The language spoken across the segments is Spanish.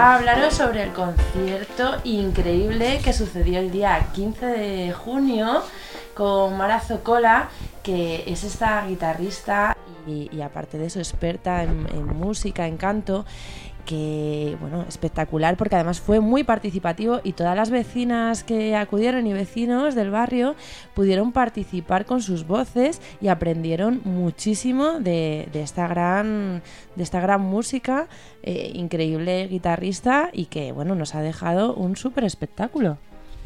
a hablaros sobre el concierto increíble que sucedió el día 15 de junio con Mara Zocola, que es esta guitarrista y aparte de eso experta en música, en canto, que bueno, espectacular, porque además fue muy participativo y todas las vecinas que acudieron y vecinos del barrio pudieron participar con sus voces y aprendieron muchísimo de esta gran música, increíble guitarrista, y que bueno, nos ha dejado un súper espectáculo.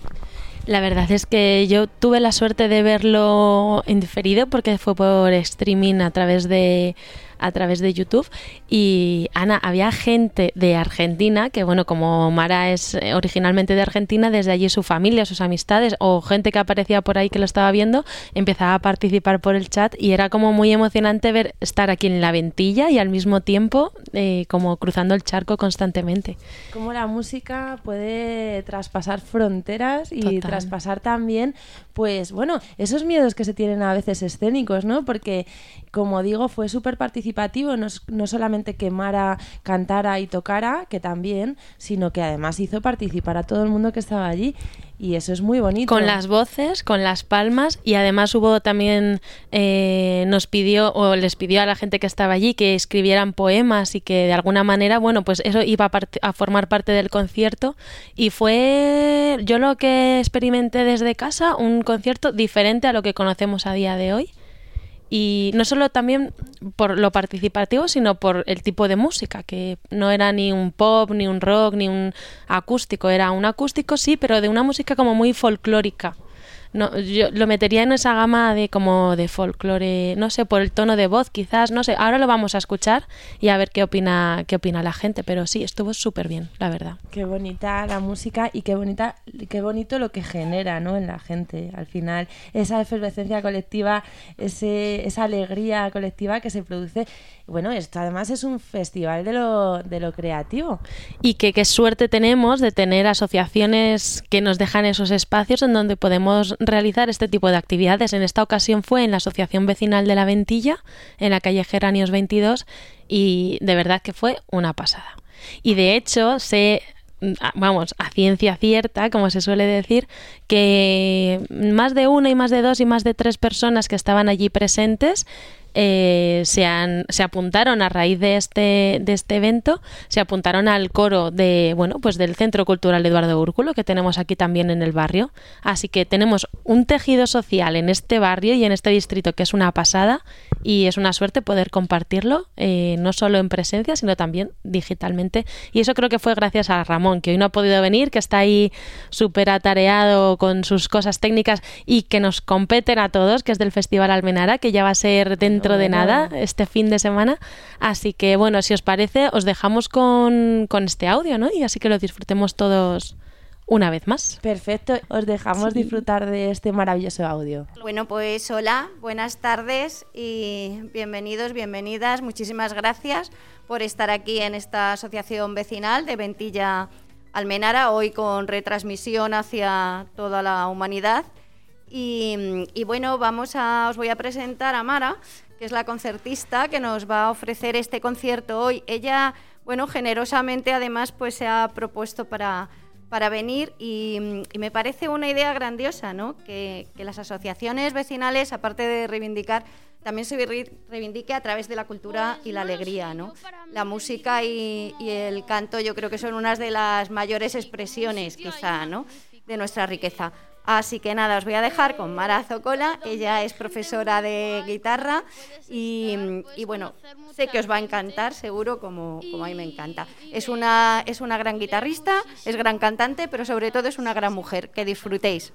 La verdad es que yo tuve la suerte de verlo en diferido porque fue por streaming a través de YouTube. Y Ana, había gente de Argentina que, bueno, como Mara es originalmente de Argentina, desde allí su familia, sus amistades o gente que aparecía por ahí que lo estaba viendo, empezaba a participar por el chat, y era como muy emocionante ver estar aquí en la Ventilla y al mismo tiempo como cruzando el charco constantemente. Cómo la música puede traspasar fronteras y Total. traspasar también, pues bueno, esos miedos que se tienen a veces escénicos, ¿no? Porque, como digo, fue súper participativo, no solamente que Mara cantara y tocara, que también, sino que además hizo participar a todo el mundo que estaba allí, y eso es muy bonito. Con las voces, con las palmas, y además hubo también, les pidió a la gente que estaba allí que escribieran poemas y que de alguna manera, bueno, pues eso iba a formar parte del concierto, y fue, yo lo que experimenté desde casa, un concierto diferente a lo que conocemos a día de hoy. Y no solo también por lo participativo, sino por el tipo de música, que no era ni un pop, ni un rock, ni un acústico. Era un acústico, sí, pero de una música como muy folclórica. No, yo lo metería en esa gama de como de folclore, no sé, por el tono de voz quizás, no sé. Ahora lo vamos a escuchar y a ver qué opina la gente, pero sí, estuvo súper bien, la verdad. Qué bonita la música y qué bonito lo que genera, ¿no?, en la gente. Al final, esa efervescencia colectiva, esa alegría colectiva que se produce. Bueno, esto además es un festival de lo creativo. Y qué suerte tenemos de tener asociaciones que nos dejan esos espacios en donde podemos realizar este tipo de actividades. En esta ocasión fue en la Asociación Vecinal de la Ventilla, en la calle Geranios 22, y de verdad que fue una pasada. Y de hecho, a ciencia cierta, como se suele decir, que más de una y más de dos y más de tres personas que estaban allí presentes se apuntaron a raíz de este evento, se apuntaron al coro del Centro Cultural Eduardo Úrculo, que tenemos aquí también en el barrio. Así que tenemos un tejido social en este barrio y en este distrito que es una pasada, y es una suerte poder compartirlo, no solo en presencia, sino también digitalmente. Y eso creo que fue gracias a Ramón, que hoy no ha podido venir, que está ahí súper atareado con sus cosas técnicas y que nos competen a todos, que es del Festival Almenara, que ya va a ser dentro de nada, este fin de semana. Así que bueno, si os parece, os dejamos con este audio, ¿no? Y así que lo disfrutemos todos una vez más. Perfecto, os dejamos disfrutar de este maravilloso audio. Bueno, pues hola, buenas tardes y bienvenidos, bienvenidas. Muchísimas gracias por estar aquí en esta asociación vecinal de Ventilla Almenara, hoy con retransmisión hacia toda la humanidad. Y bueno, os voy a presentar a Mara, que es la concertista que nos va a ofrecer este concierto hoy. Ella, bueno, generosamente además pues se ha propuesto para venir y me parece una idea grandiosa, ¿no? Que las asociaciones vecinales, aparte de reivindicar, también se reivindique a través de la cultura y la alegría, ¿no? La música y el canto yo creo que son unas de las mayores expresiones quizá, ¿no?, de nuestra riqueza. Así que nada, os voy a dejar con Mara Zocola. Ella es profesora de guitarra y bueno, sé que os va a encantar, seguro, como a mí me encanta. Es una gran guitarrista, es gran cantante, pero sobre todo es una gran mujer. Que disfrutéis.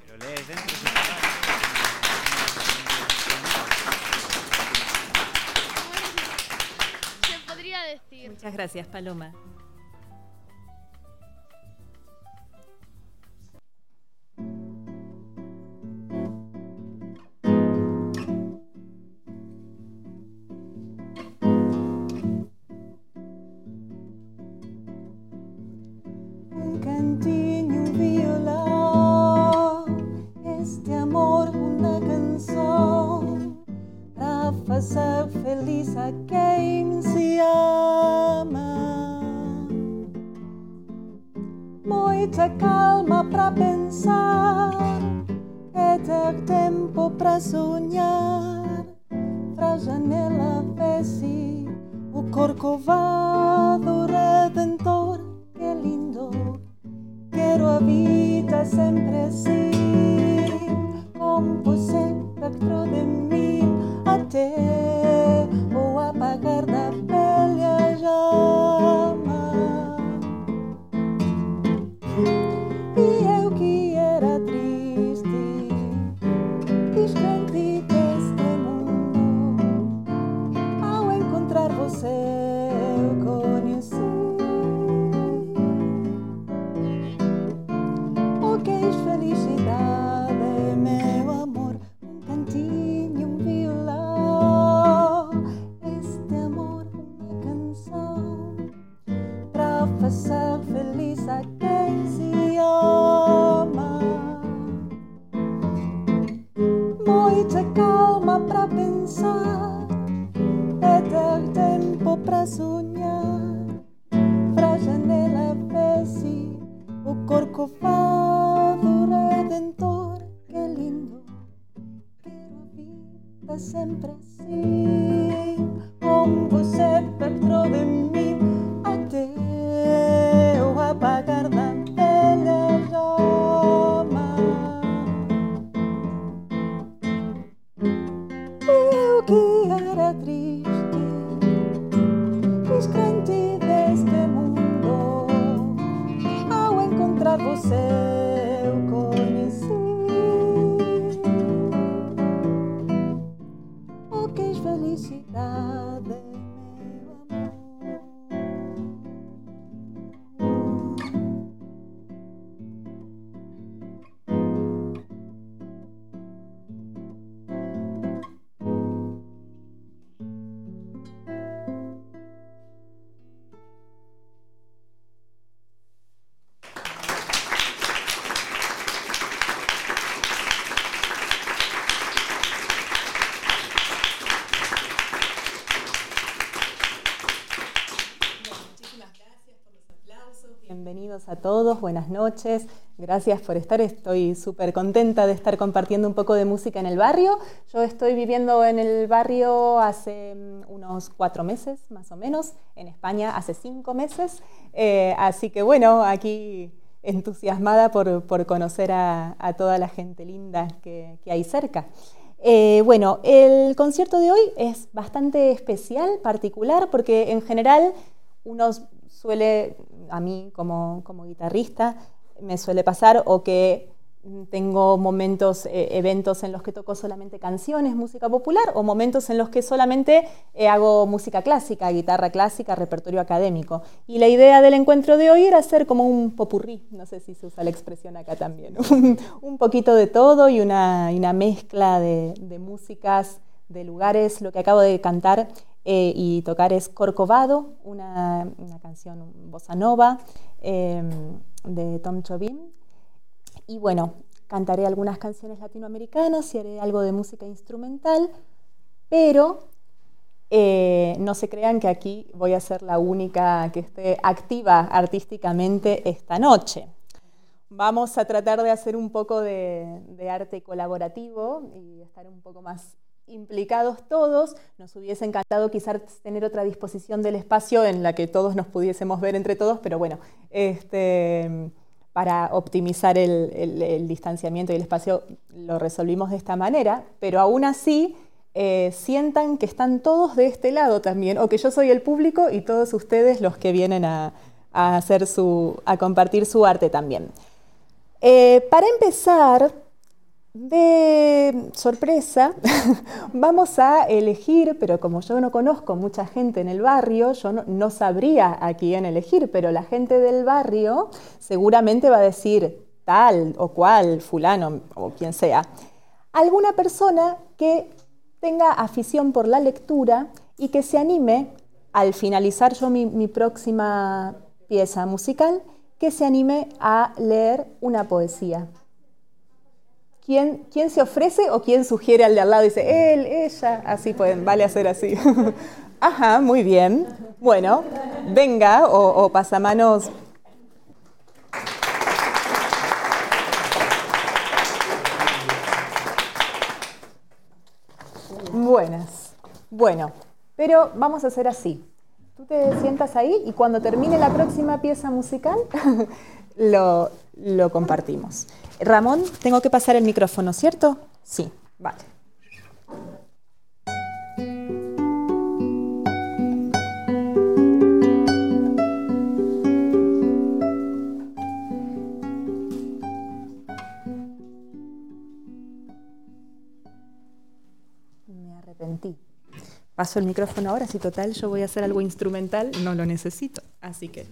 Se podría decir. Muchas gracias, Paloma. Fazer feliz a quem se ama. muita calma para pensar, é ter tempo para sonhar. Pra janela vê-se o Corcovado Redentor, que lindo. Quero a vida sempre assim, com você perto de mim, até o apagar da velha chama. E eu que era triste, descrente deste mundo, ao encontrar você eu conheci o que é felicidade, meu amor. Um cantinho, um violão, este amor, uma canção, para fazer feliz a quem se ama. Muita calma para pensar, é ter tempo para sonhar. Pra janela vê-se o Corcovado Redentor, que lindo. Quero a vida sempre assim, com você perto de mim, até o apagar da velha chama. E eu que era triste, descrente deste mundo, ao encontrar você eu conheci o que é felicidade, meu amor. Bienvenidos a todos, buenas noches, gracias por estar, estoy súper contenta de estar compartiendo un poco de música en el barrio. Yo estoy viviendo en el barrio hace unos 4 meses más o menos, en España hace 5 meses, así que bueno, aquí entusiasmada por conocer a toda la gente linda que hay cerca. Bueno, el concierto de hoy es bastante especial, particular, porque en general uno suele, a mí como guitarrista, me suele pasar o que tengo momentos, eventos en los que toco solamente canciones, música popular, o momentos en los que solamente hago música clásica, guitarra clásica, repertorio académico. Y la idea del encuentro de hoy era hacer como un popurrí, no sé si se usa la expresión acá también, un poquito de todo y una mezcla de músicas, de lugares. Lo que acabo de cantar y tocar es Corcovado, una canción bossa nova de Tom Jobim. Y bueno, cantaré algunas canciones latinoamericanas y haré algo de música instrumental, pero no se crean que aquí voy a ser la única que esté activa artísticamente esta noche. Vamos a tratar de hacer un poco de arte colaborativo y estar un poco más implicados todos. Nos hubiese encantado quizás tener otra disposición del espacio en la que todos nos pudiésemos ver entre todos, pero bueno, para optimizar el distanciamiento y el espacio lo resolvimos de esta manera, pero aún así sientan que están todos de este lado también, o que yo soy el público y todos ustedes los que vienen a compartir su arte también. Para empezar, de sorpresa, vamos a elegir, pero como yo no conozco mucha gente en el barrio, yo no sabría a quién elegir, pero la gente del barrio seguramente va a decir tal o cual, fulano o quien sea. Alguna persona que tenga afición por la lectura y que se anime, al finalizar yo mi próxima pieza musical, que se anime a leer una poesía. ¿Quién se ofrece o quién sugiere al de al lado? Dice, él, ella, así pueden, vale hacer así. Ajá, muy bien. Bueno, venga, o pasamanos. Buenas. Bueno, pero vamos a hacer así. Tú te sientas ahí y cuando termine la próxima pieza musical lo compartimos. Ramón, tengo que pasar el micrófono, ¿cierto? Sí, vale. Me arrepentí. Paso el micrófono ahora, si total yo voy a hacer algo instrumental, no lo necesito, así que...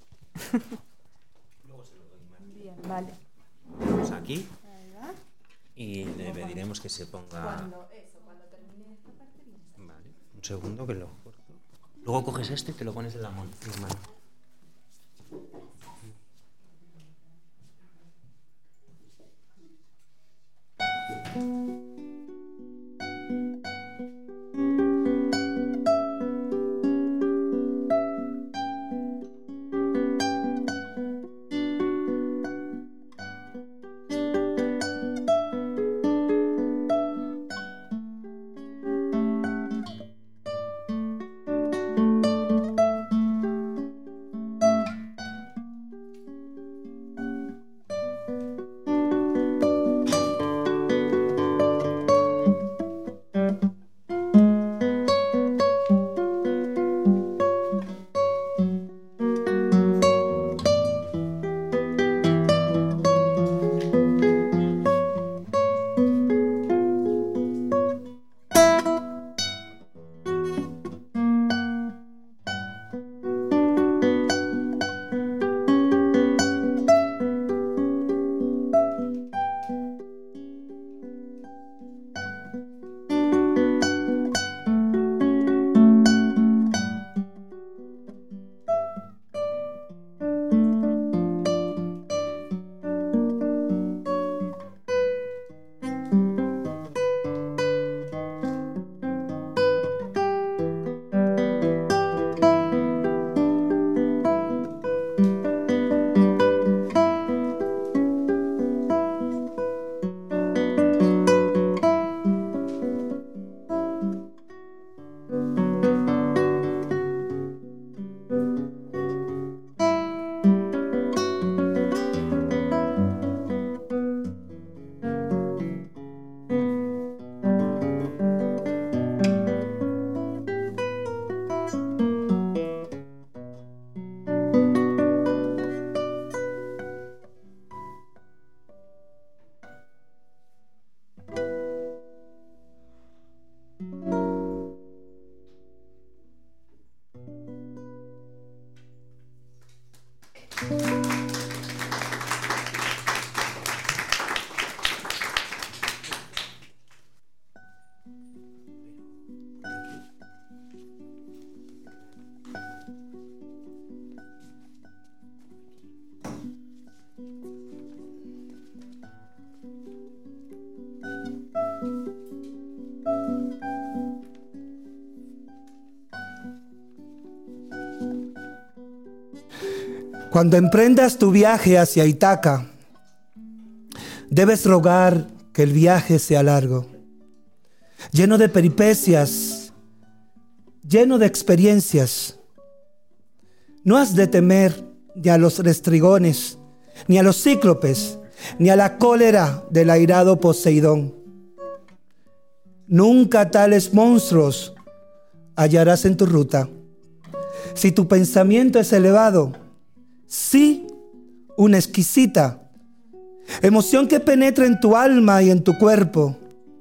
Bien, vale. Vamos aquí y le pediremos que se ponga... Cuando termine esta parte... Vale, un segundo que lo corto. Luego coges este y te lo pones en la mano. Cuando emprendas tu viaje hacia Ítaca, debes rogar que el viaje sea largo, lleno de peripecias, lleno de experiencias. No has de temer ni a los restrigones, ni a los cíclopes, ni a la cólera del airado Poseidón. Nunca tales monstruos hallarás en tu ruta. Si tu pensamiento es elevado, sí, una exquisita emoción que penetra en tu alma y en tu cuerpo.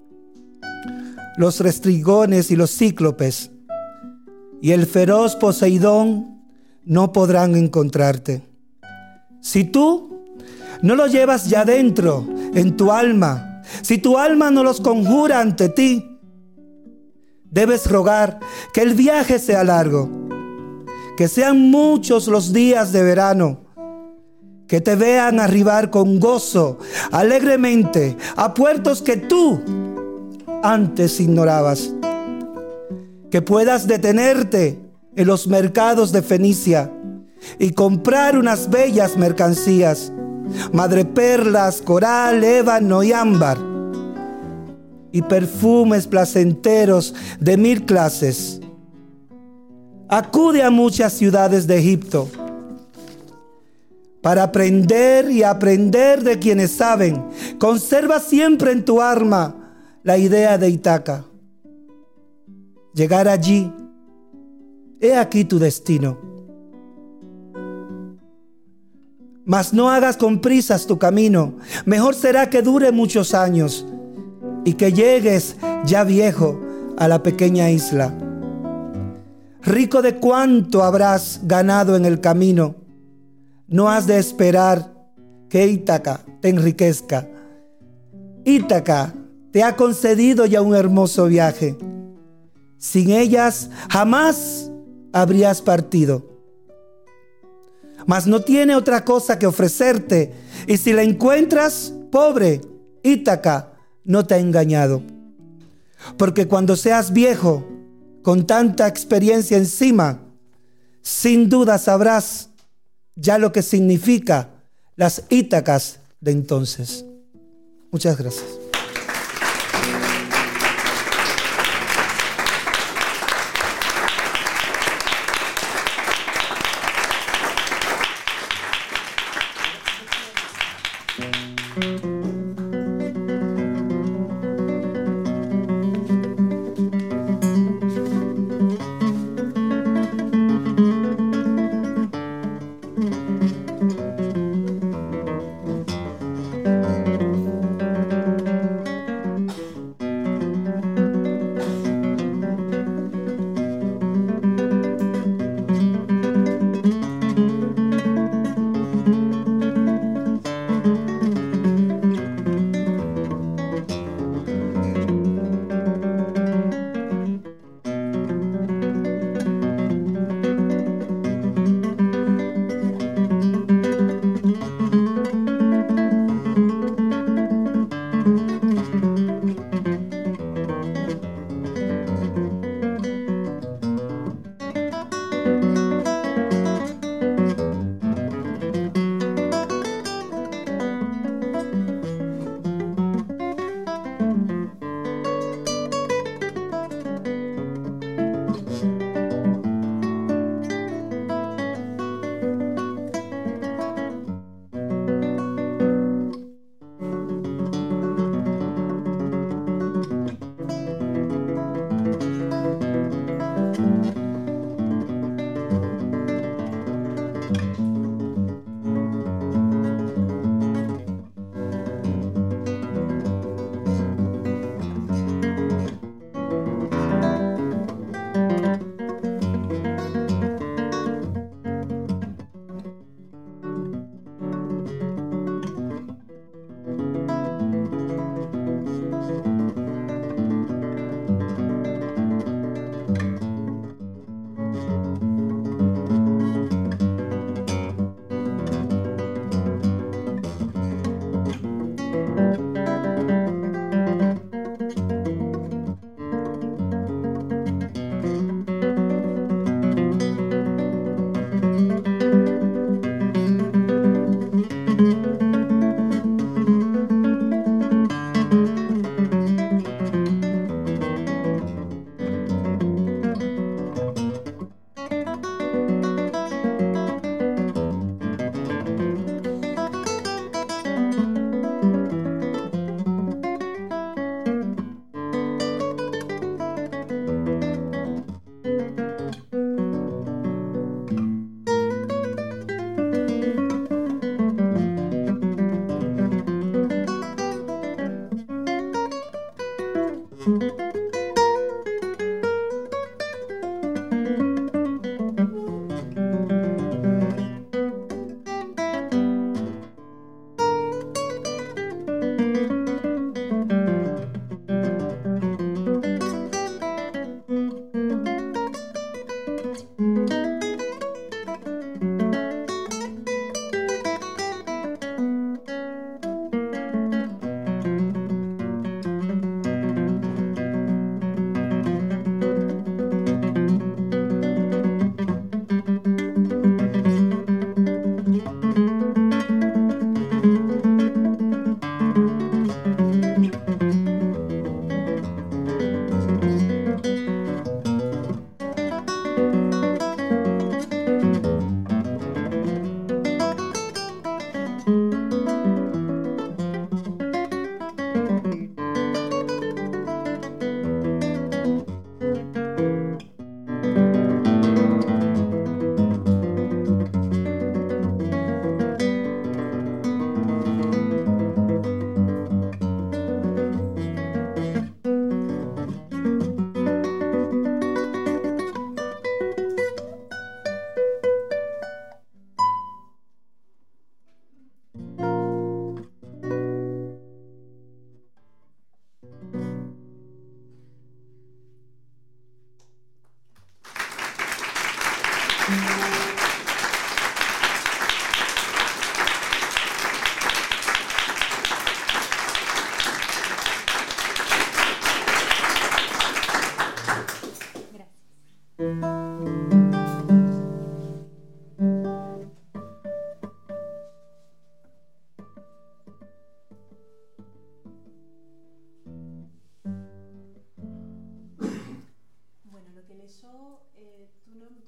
Los restrigones y los cíclopes y el feroz Poseidón no podrán encontrarte. Si tú no lo llevas ya dentro, en tu alma, si tu alma no los conjura ante ti, debes rogar que el viaje sea largo, que sean muchos los días de verano, que te vean arribar con gozo, alegremente, a puertos que tú antes ignorabas, que puedas detenerte en los mercados de Fenicia y comprar unas bellas mercancías, madreperlas, coral, ébano y ámbar, y perfumes placenteros de 1000 clases. Acude a muchas ciudades de Egipto para aprender y aprender de quienes saben. Conserva siempre en tu alma la idea de Ítaca. Llegar allí, he aquí tu destino. Mas no hagas con prisas tu camino. Mejor será que dure muchos años y que llegues ya viejo a la pequeña isla. Rico de cuánto habrás ganado en el camino. No has de esperar que Ítaca te enriquezca. Ítaca te ha concedido ya un hermoso viaje. Sin ellas jamás habrías partido. Mas no tiene otra cosa que ofrecerte, y si la encuentras, pobre, Ítaca no te ha engañado. Porque cuando seas viejo, con tanta experiencia encima, sin duda sabrás ya lo que significa las Ítacas de entonces. Muchas gracias.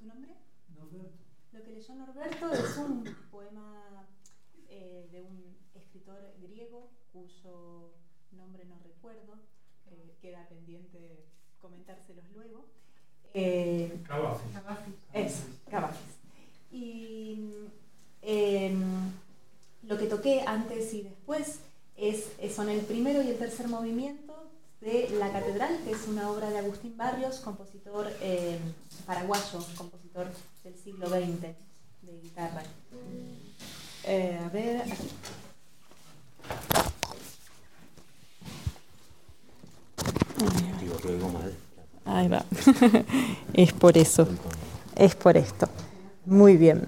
nombre? Norberto. Lo que leyó Norberto es un poema de un escritor griego cuyo nombre no recuerdo, queda pendiente comentárselos luego. Cavafis. Eso, Cavafis. Y lo que toqué antes y después son el primero y el tercer movimiento de La Catedral, que es una obra de Agustín Barrios, compositor paraguayo, compositor del siglo XX de guitarra. A ver. Digo, que oigo mal. Ahí va. Es por eso. Es por esto. Muy bien.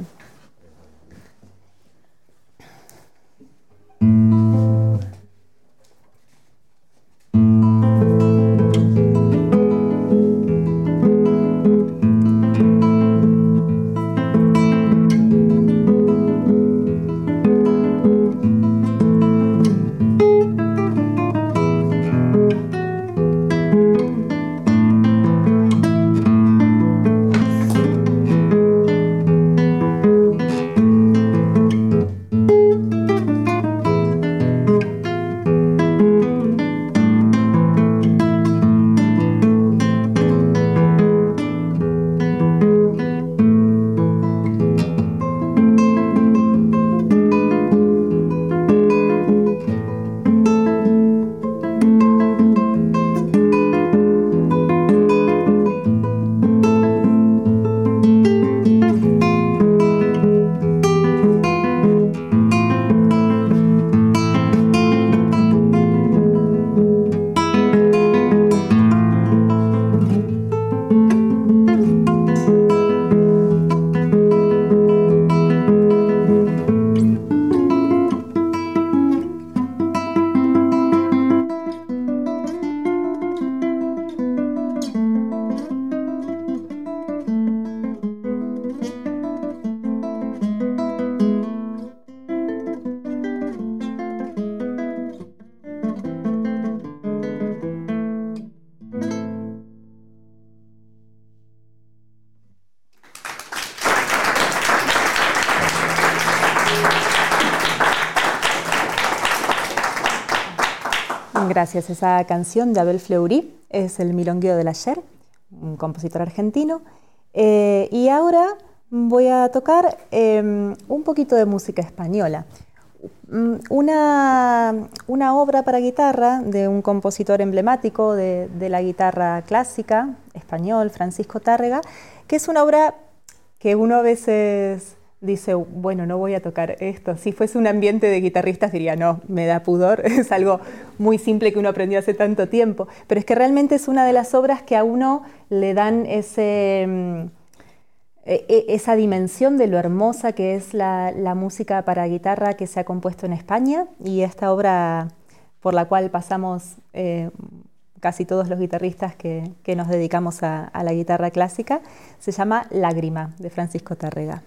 Gracias. Esa canción de Abel Fleury es el Milongueo del Ayer, un compositor argentino. Y ahora voy a tocar un poquito de música española. Una obra para guitarra de un compositor emblemático de la guitarra clásica español, Francisco Tárrega, que es una obra que uno a veces dice, bueno, no voy a tocar esto. Si fuese un ambiente de guitarristas diría, no, me da pudor, es algo muy simple que uno aprendió hace tanto tiempo. Pero es que realmente es una de las obras que a uno le dan esa dimensión de lo hermosa que es la música para guitarra que se ha compuesto en España, y esta obra por la cual pasamos casi todos los guitarristas que nos dedicamos a la guitarra clásica, se llama Lágrima, de Francisco Tárrega.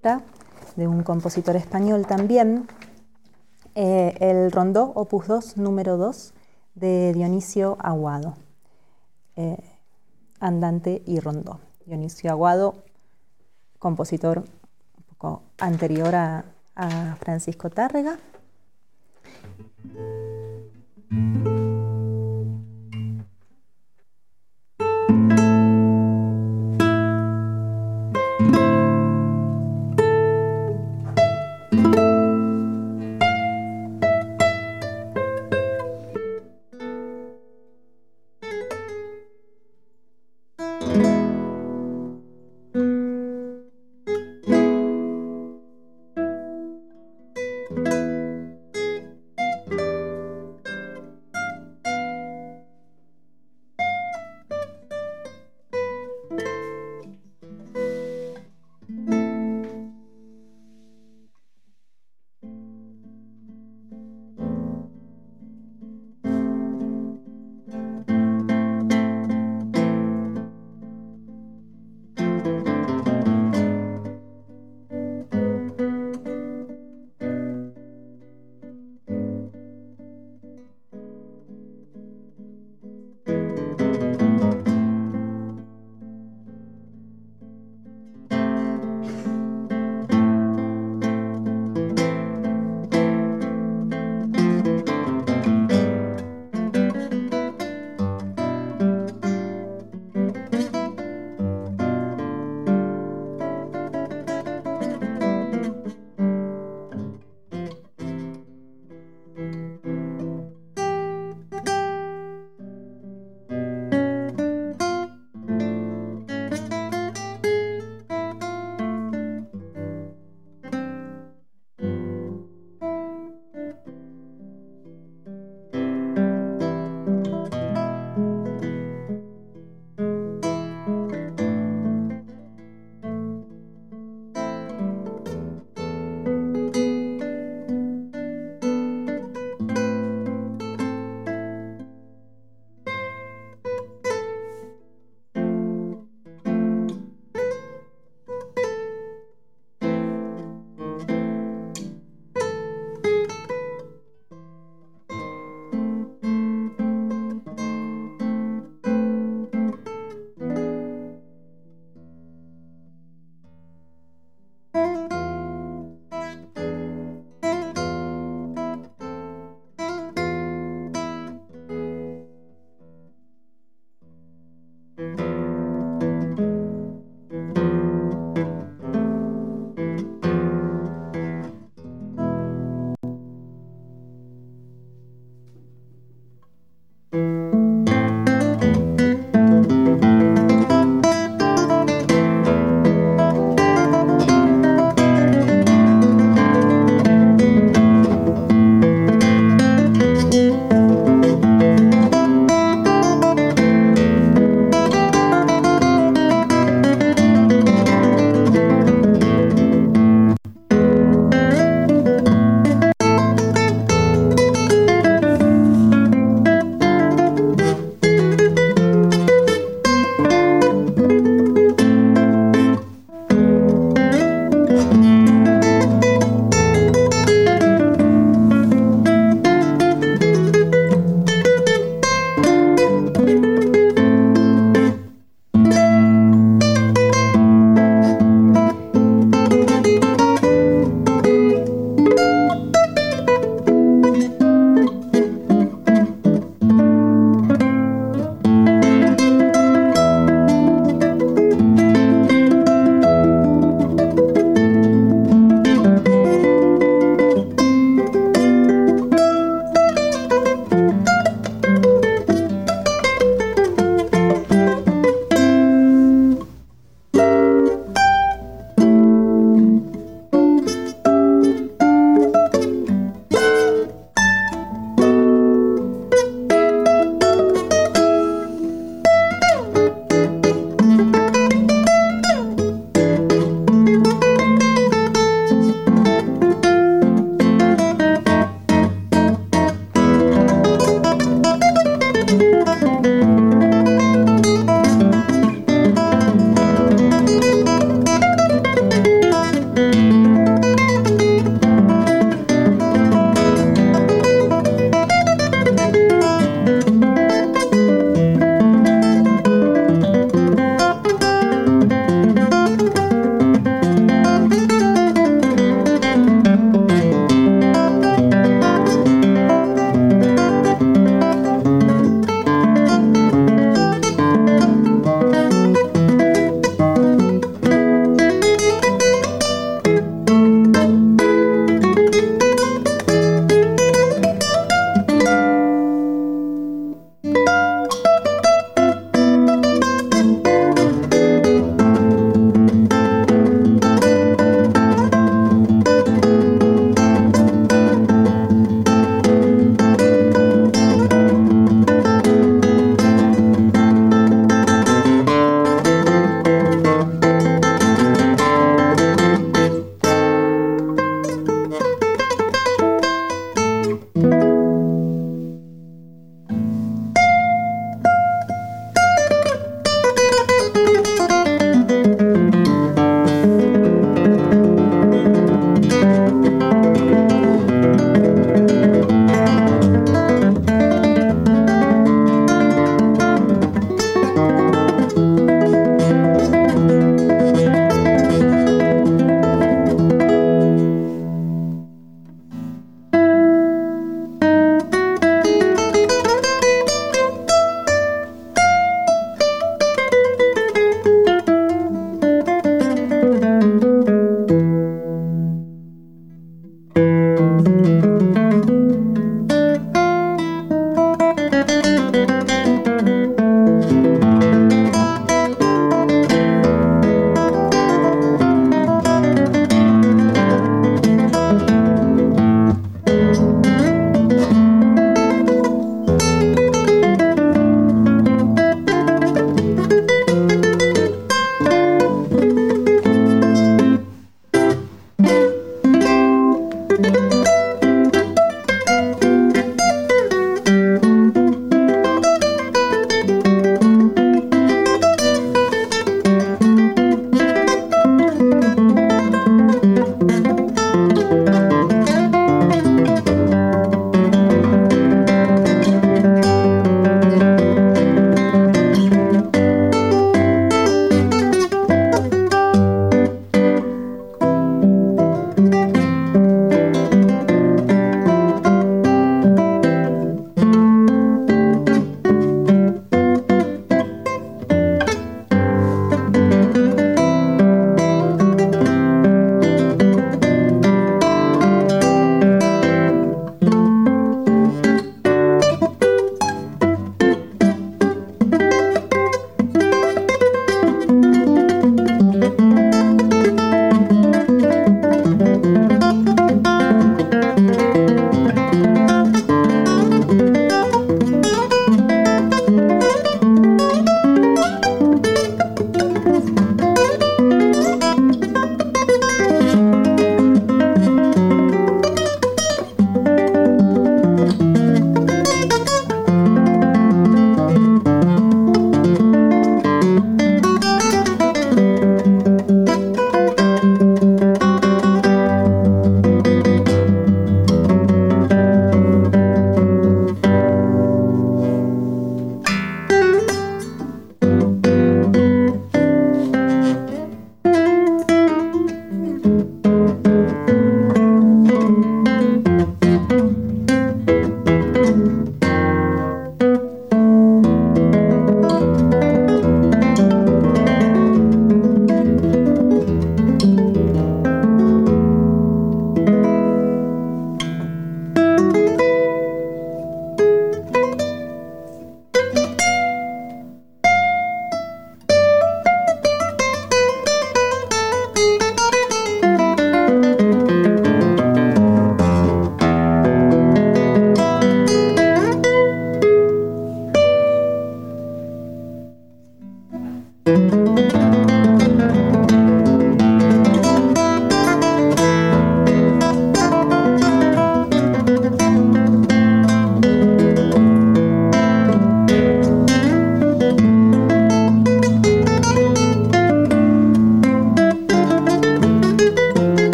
de un compositor español también, el rondó opus 2, número 2, de Dionisio Aguado, andante y rondó. Dionisio Aguado, compositor un poco anterior a Francisco Tárrega.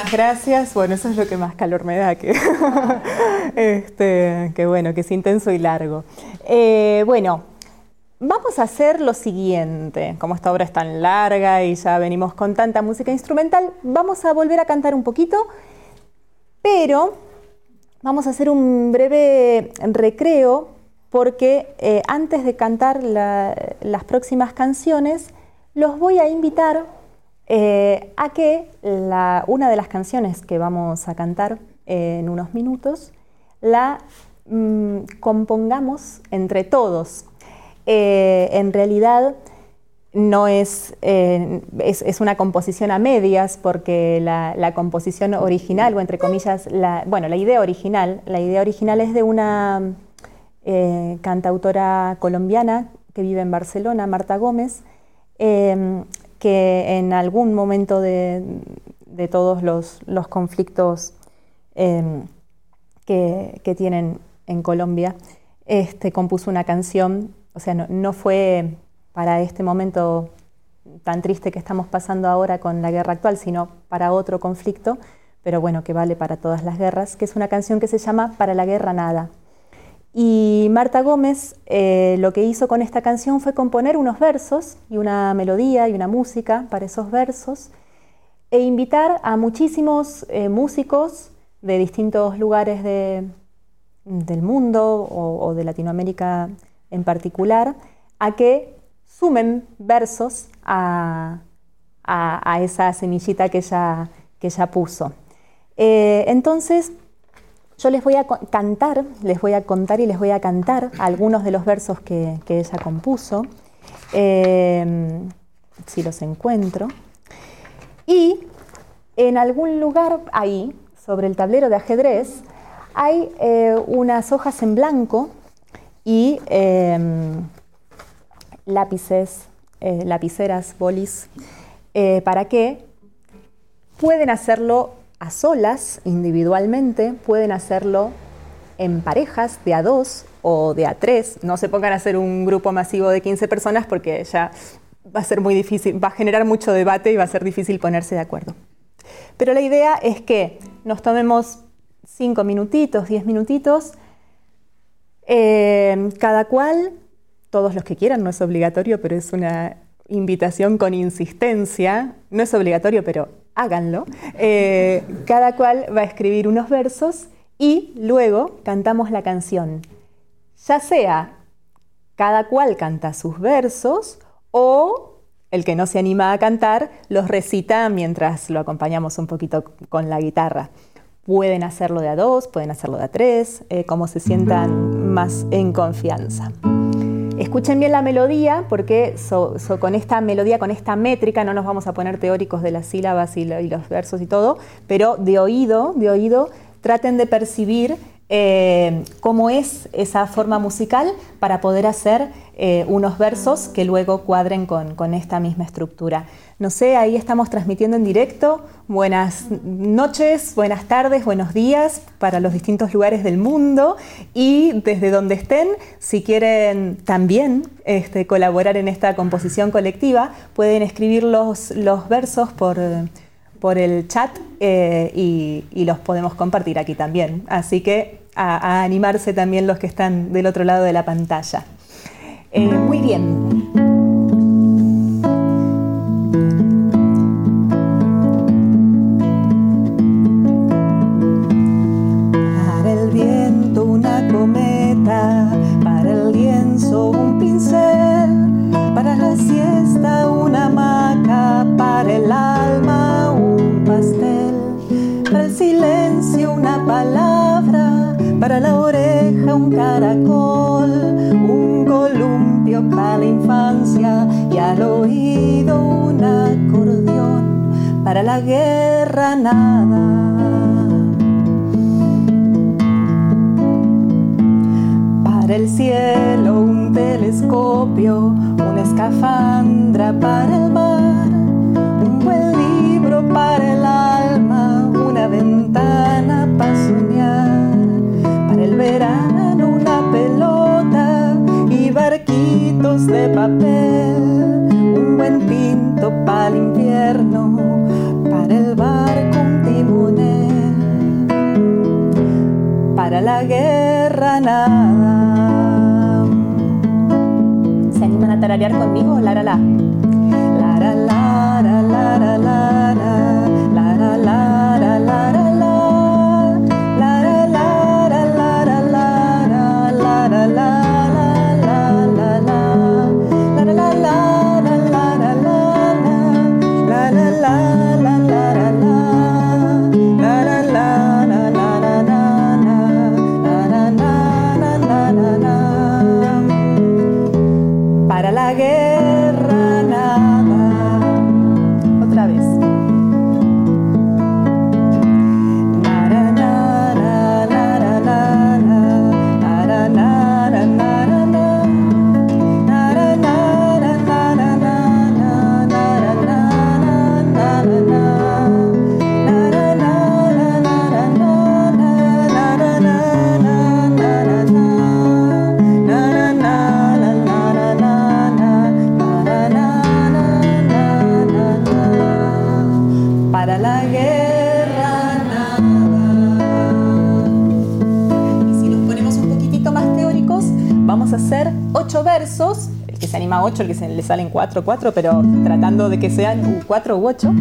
Muchísimas gracias. Bueno, eso es lo que más calor me da, que bueno, que es intenso y largo. Bueno, vamos a hacer lo siguiente. Como esta obra es tan larga y ya venimos con tanta música instrumental, vamos a volver a cantar un poquito, pero vamos a hacer un breve recreo porque antes de cantar las próximas canciones, los voy a invitar a que una de las canciones que vamos a cantar en unos minutos la compongamos entre todos. En realidad no es una composición a medias, porque la composición original, o entre comillas, la idea original es de una cantautora colombiana que vive en Barcelona, Marta Gómez, que en algún momento de todos los conflictos que tienen en Colombia, compuso una canción. O sea, no fue para este momento tan triste que estamos pasando ahora con la guerra actual, sino para otro conflicto, pero bueno, que vale para todas las guerras, que es una canción que se llama Para la guerra nada. Y Marta Gómez lo que hizo con esta canción fue componer unos versos y una melodía y una música para esos versos, e invitar a muchísimos músicos de distintos lugares del mundo o de Latinoamérica en particular, a que sumen versos a esa semillita que ella puso. Entonces, yo les voy a contar y les voy a cantar algunos de los versos que ella compuso, si los encuentro. Y en algún lugar ahí, sobre el tablero de ajedrez, hay unas hojas en blanco y lapiceras, bolis, para que pueden hacerlo a solas, individualmente, pueden hacerlo en parejas de a 2 o de a 3. No se pongan a hacer un grupo masivo de 15 personas porque ya va a ser muy difícil, va a generar mucho debate y va a ser difícil ponerse de acuerdo. Pero la idea es que nos tomemos 5 minutitos, 10 minutitos, cada cual, todos los que quieran, no es obligatorio, pero es una invitación con insistencia, no es obligatorio, pero háganlo. Cada cual va a escribir unos versos y luego cantamos la canción. Ya sea cada cual canta sus versos o el que no se anima a cantar los recita mientras lo acompañamos un poquito con la guitarra. Pueden hacerlo de a 2, pueden hacerlo de a 3, como se sientan más en confianza. Escuchen bien la melodía, porque con esta melodía, con esta métrica, no nos vamos a poner teóricos de las sílabas y los versos y todo, pero de oído, traten de percibir cómo es esa forma musical para poder hacer unos versos que luego cuadren con esta misma estructura. No sé, ahí estamos transmitiendo en directo. Buenas noches, buenas tardes, buenos días para los distintos lugares del mundo, y desde donde estén, si quieren también colaborar en esta composición colectiva, pueden escribir los versos por el chat y los podemos compartir aquí también. Así que a animarse también los que están del otro lado de la pantalla. Muy bien. Para el viento una cometa, para el lienzo un pincel, para la siesta una hamaca, para el alma un pastel, para el silencio una palabra, para la oreja un caracol, un columpio para la infancia y al oído un acordeón, para la guerra nada. Para el cielo un telescopio, una escafandra para el mar, un buen libro para el alma, una ventana para soñar, para el verano una pelota y barquitos de papel, un buen tinto para el invierno, para el barco un tiburón. la guerra nada. ¿Se animan a tararear conmigo? La, la, la. La, la, la, la, la, la, la, la, la, la, la, la, la. Para la guerra nada. Otra vez. Para la guerra nada. Y si nos ponemos un poquitito más teóricos, vamos a hacer 8 versos. El que se anima a 8, el que le salen 4, pero tratando de que sean 4 u 8.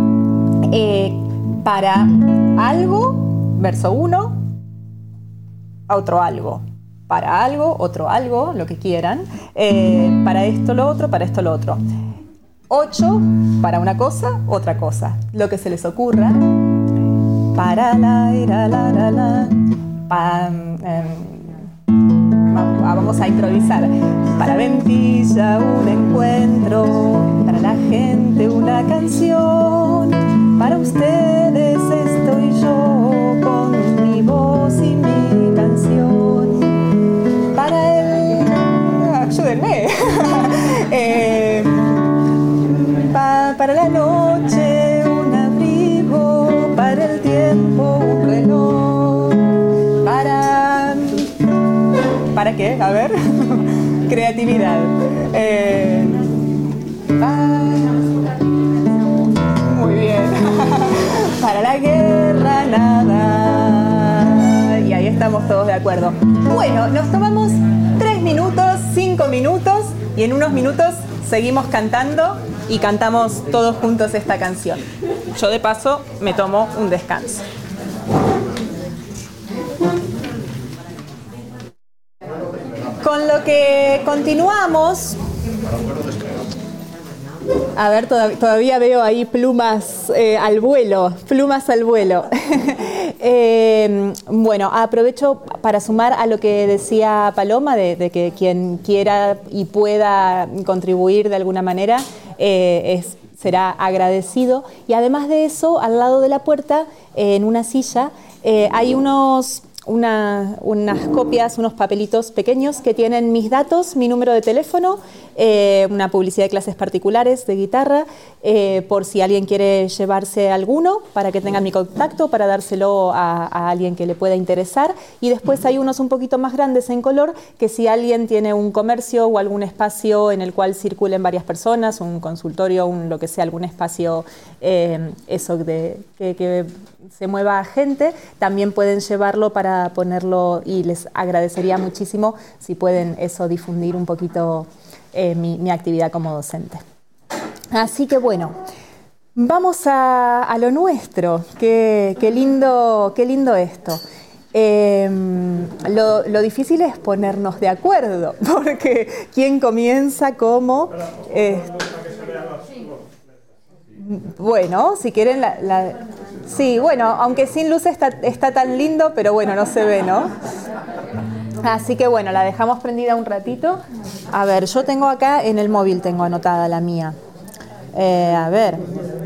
Para algo, verso 1, otro algo. Para algo, otro algo, lo que quieran. Para esto, lo otro, para esto, lo otro. 8 para una cosa, otra cosa. Lo que se les ocurra. Para la. Vamos a improvisar. Para Ventilla un encuentro. Para la gente una canción. Para ustedes estoy yo con mi voz y mi canción. Para él. Ayúdenme. Para la noche un abrigo, para el tiempo un reloj, ¿para qué? A ver, creatividad. Muy bien. Para la guerra nada. Y ahí estamos todos de acuerdo. Bueno, nos tomamos 3 minutos, 5 minutos y en unos minutos seguimos cantando. Y cantamos todos juntos esta canción. Yo de paso me tomo un descanso. Con lo que continuamos. A ver, todavía veo ahí plumas al vuelo. Plumas al vuelo. Bueno, aprovecho para sumar a lo que decía Paloma, de que quien quiera y pueda contribuir de alguna manera, será agradecido. Y además de eso, al lado de la puerta, en una silla, hay unas copias, unos papelitos pequeños que tienen mis datos, mi número de teléfono, una publicidad de clases particulares de guitarra, por si alguien quiere llevarse alguno, para que tengan mi contacto, para dárselo a alguien que le pueda interesar. Y después hay unos un poquito más grandes en color, que si alguien tiene un comercio o algún espacio en el cual circulen varias personas, un consultorio, lo que sea, algún espacio que se mueva gente, también pueden llevarlo para ponerlo, y les agradecería muchísimo si pueden difundir un poquito mi actividad como docente. Así que bueno, vamos a lo nuestro. Qué lindo esto. Lo difícil es ponernos de acuerdo, porque ¿quién comienza cómo? Bueno, si quieren sí, bueno, aunque sin luz está tan lindo, pero bueno, no se ve, ¿no? Así que bueno, la dejamos prendida un ratito. A ver, yo tengo acá en el móvil, tengo anotada la mía. A ver,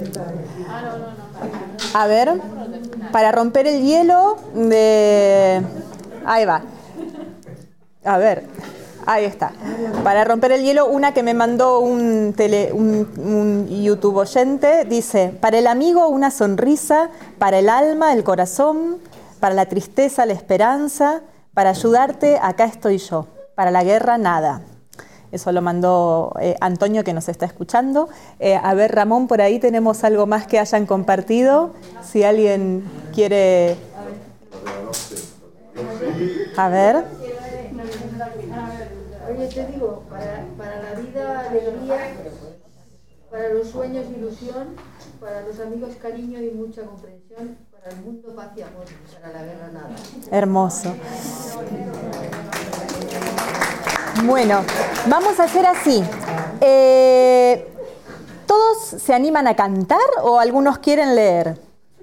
para romper el hielo ahí va. A ver, ahí está. Para romper el hielo, una que me mandó un YouTube oyente, dice: para el amigo una sonrisa, para el alma el corazón, para la tristeza la esperanza, para ayudarte acá estoy yo, para la guerra nada. Eso lo mandó Antonio, que nos está escuchando. A ver, Ramón, por ahí tenemos algo más que hayan compartido. Si alguien quiere... A ver. Oye, te digo, para la vida, alegría, para los sueños, ilusión, para los amigos, cariño y mucha comprensión, para el mundo, paz y amor, para la guerra, nada. Hermoso. Bueno, vamos a hacer así. ¿Todos se animan a cantar o algunos quieren leer?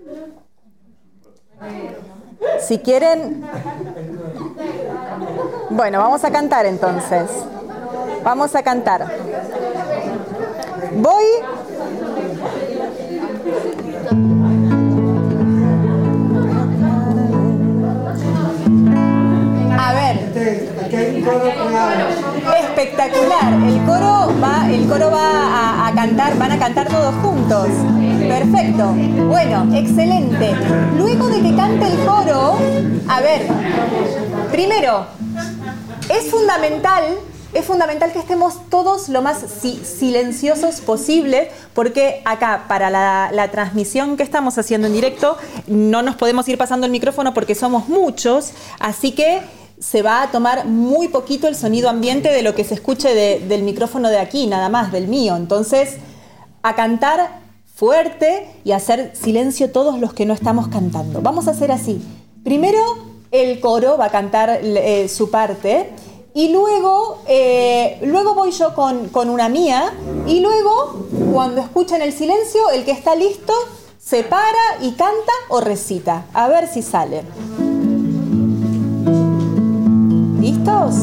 Si quieren... Bueno, vamos a cantar entonces. Vamos a cantar. Voy... A ver. Espectacular. El coro va a cantar, van a cantar todos juntos. Perfecto. Bueno, excelente. Luego de que cante el coro, a ver, primero, es fundamental que estemos todos lo más silenciosos posible, porque acá, para la transmisión que estamos haciendo en directo, no nos podemos ir pasando el micrófono porque somos muchos, así que se va a tomar muy poquito el sonido ambiente de lo que se escuche del micrófono de aquí, nada más, del mío. Entonces, a cantar fuerte y a hacer silencio todos los que no estamos cantando. Vamos a hacer así. Primero, el coro va a cantar su parte y luego voy yo con una mía y luego, cuando escuchen el silencio, el que está listo se para y canta o recita. A ver si sale. ¿Listos?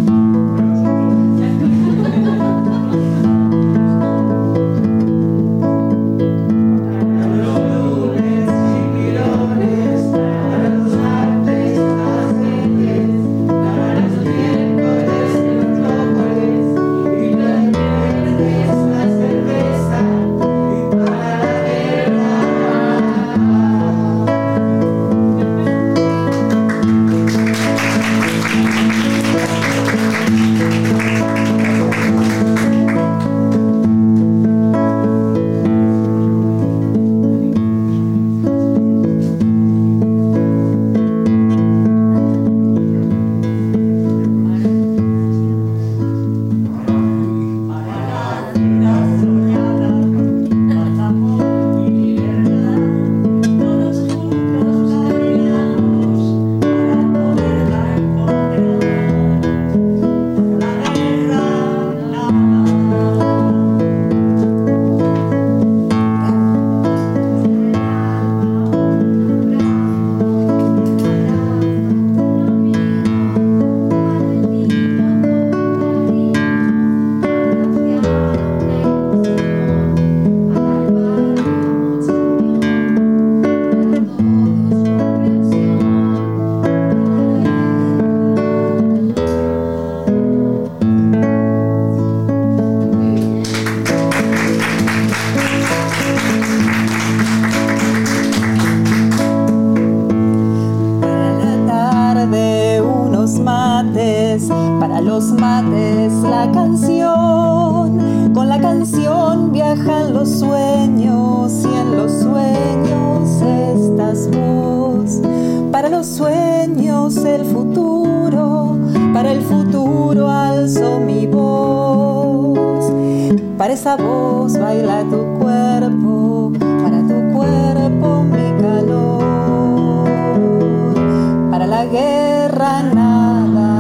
Para esa voz baila tu cuerpo, para tu cuerpo mi calor, para la guerra nada.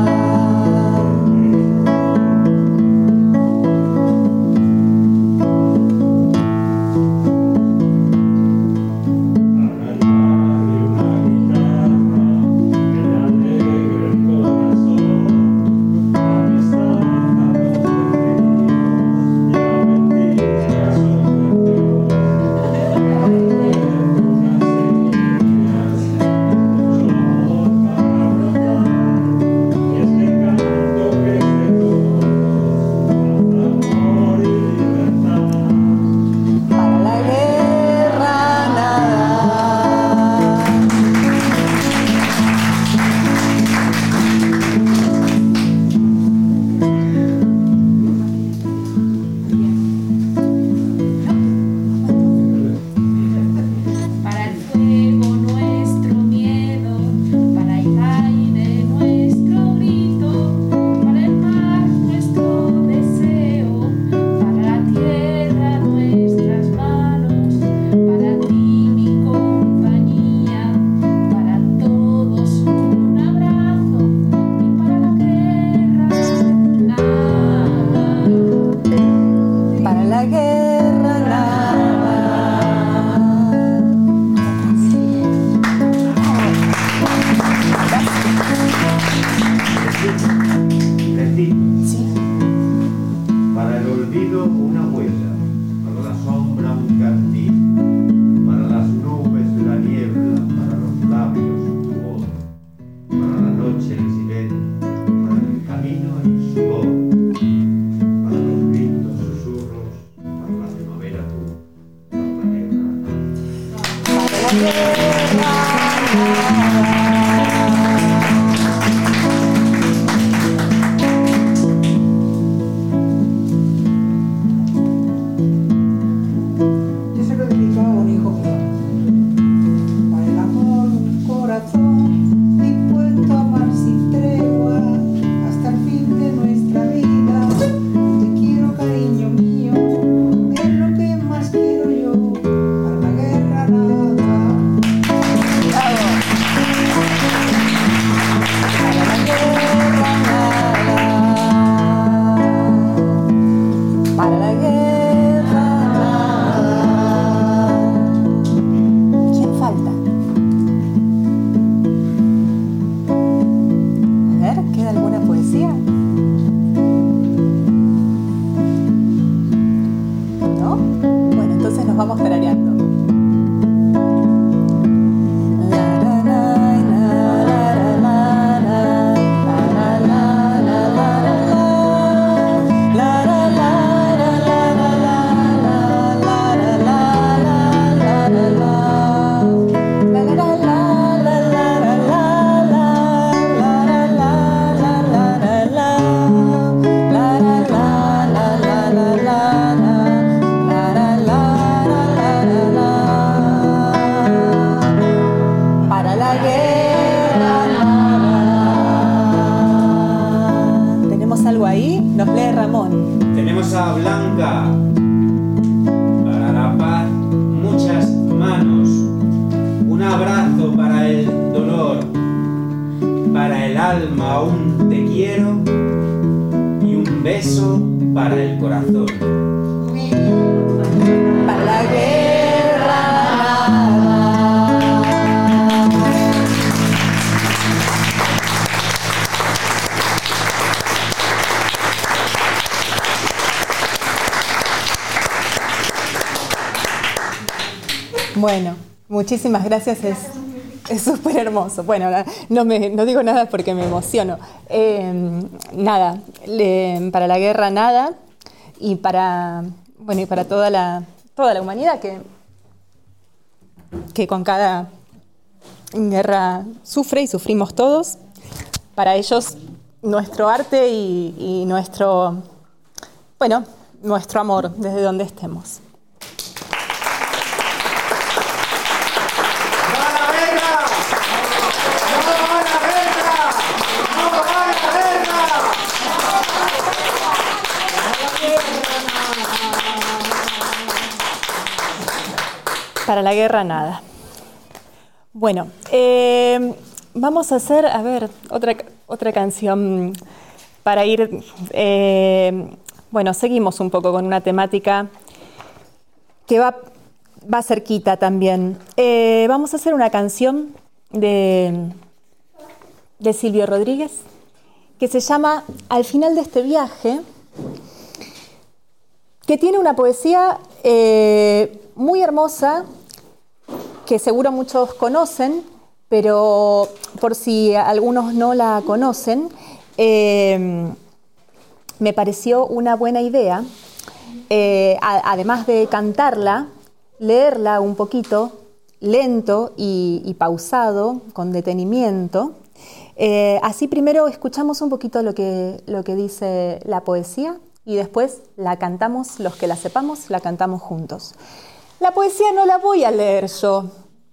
la guerra nada. ¿Tenemos algo ahí? Nos lee Ramón. Tenemos a Blanca. Para la paz, muchas manos. Un abrazo para el dolor. Para el alma, un te quiero. Y un beso para el corazón. Para la guerra nada. Bueno, muchísimas gracias. Es súper hermoso. Bueno, no digo nada porque me emociono. Nada, para la guerra nada y para toda la humanidad que con cada guerra sufre y sufrimos todos. Para ellos nuestro arte y nuestro amor desde donde estemos. Para la guerra nada. Bueno, vamos a hacer, otra canción para ir, seguimos un poco con una temática que va cerquita también. Vamos a hacer una canción de Silvio Rodríguez que se llama Al final de este viaje, que tiene una poesía muy hermosa, que seguro muchos conocen, pero por si algunos no la conocen, me pareció una buena idea, además de cantarla, leerla un poquito, lento y pausado, con detenimiento. Así primero escuchamos un poquito lo que dice la poesía y después la cantamos, los que la sepamos, la cantamos juntos. La poesía no la voy a leer yo.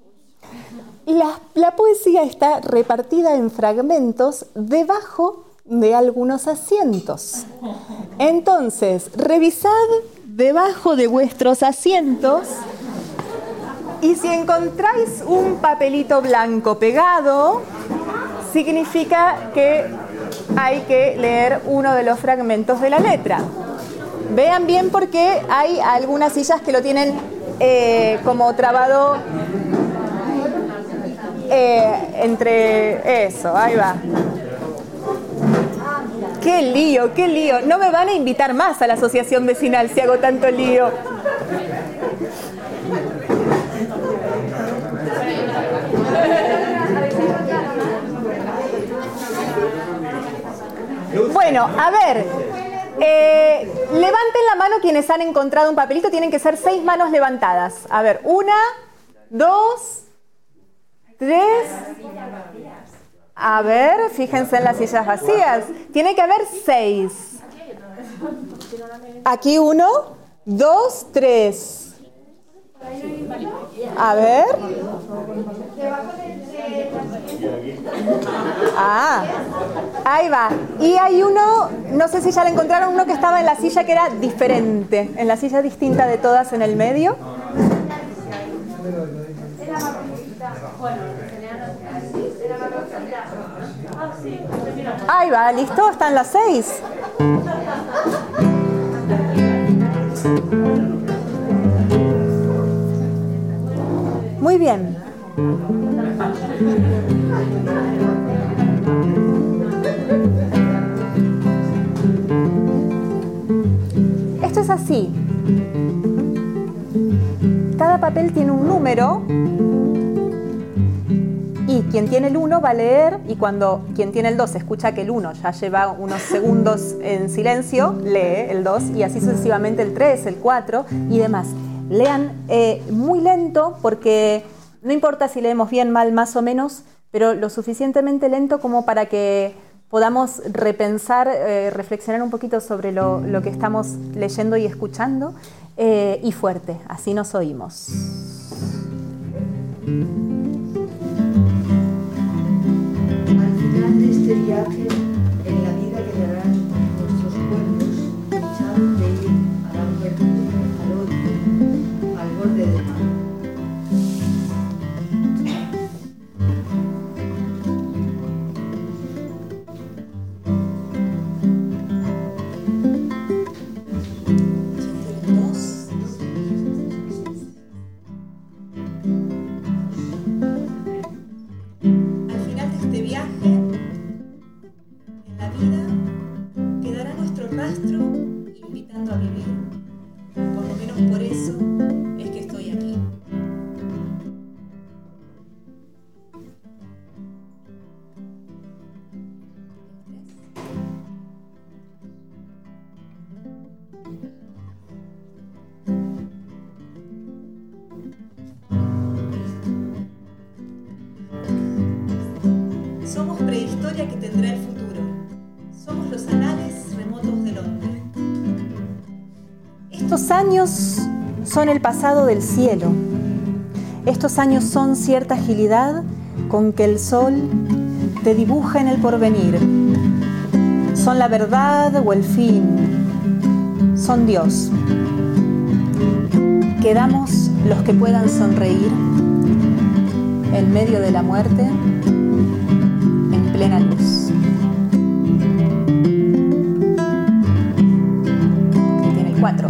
La poesía está repartida en fragmentos debajo de algunos asientos. Entonces, revisad debajo de vuestros asientos y si encontráis un papelito blanco pegado, significa que hay que leer uno de los fragmentos de la letra. Vean bien porque hay algunas sillas que lo tienen como trabado entre eso, ahí va. ¡Qué lío, qué lío! No me van a invitar más a la asociación vecinal si hago tanto lío. Bueno, a ver, levanten la mano quienes han encontrado un papelito, tienen que ser 6 manos levantadas. A ver, 1, 2, 3. A ver, fíjense en las sillas vacías. Tiene que haber 6. Aquí 1, 2, 3. A ver. Ah, ahí va. Y hay uno, no sé si ya lo encontraron, uno que estaba en la silla que era diferente, en la silla distinta de todas en el medio. Ahí va, listo, están las 6. Muy bien. Esto es así. Cada papel tiene un número y quien tiene el 1 va a leer y cuando quien tiene el 2 escucha que el 1 ya lleva unos segundos en silencio, lee el 2 y así sucesivamente el 3, el 4 y demás. Lean muy lento porque no importa si leemos bien, mal, más o menos, pero lo suficientemente lento como para que podamos repensar, reflexionar un poquito sobre lo que estamos leyendo y escuchando y fuerte, así nos oímos. viaje, en la vida, quedará nuestro rastro invitando a vivir. Por lo menos por eso es que estoy aquí. Somos prehistoria que tendrá el futuro. Somos los anales remotos del hombre. Estos años son el pasado del cielo. Estos años son cierta agilidad con que el sol te dibuja en el porvenir. Son la verdad o el fin. Son Dios. Quedamos los que puedan sonreír en medio de la muerte, en plena luz. Tiene el 4.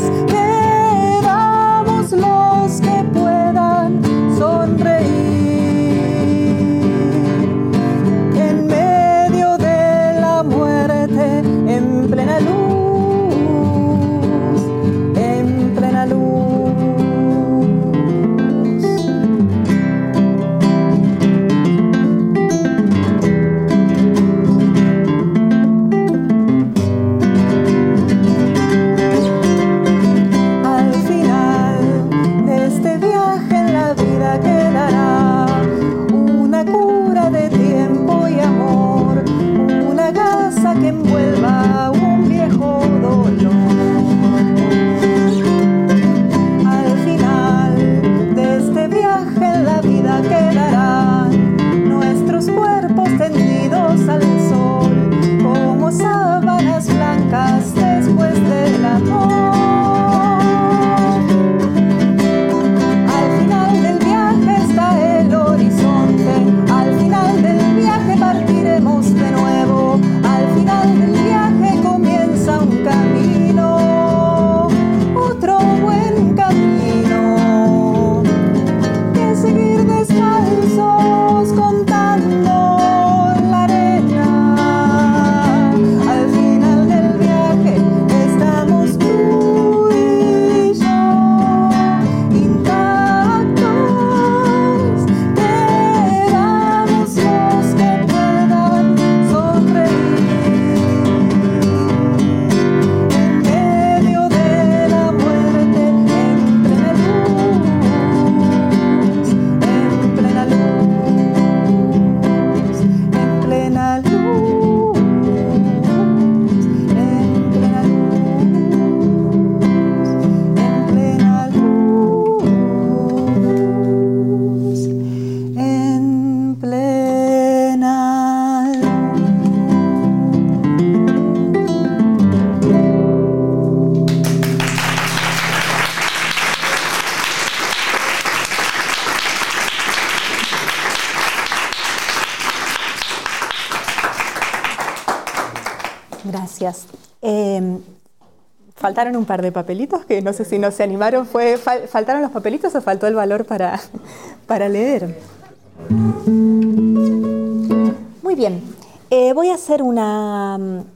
Sonreír. gracias. Faltaron un par de papelitos que no sé si no se animaron. ¿Faltaron los papelitos o faltó el valor para leer? Muy bien. Voy a hacer una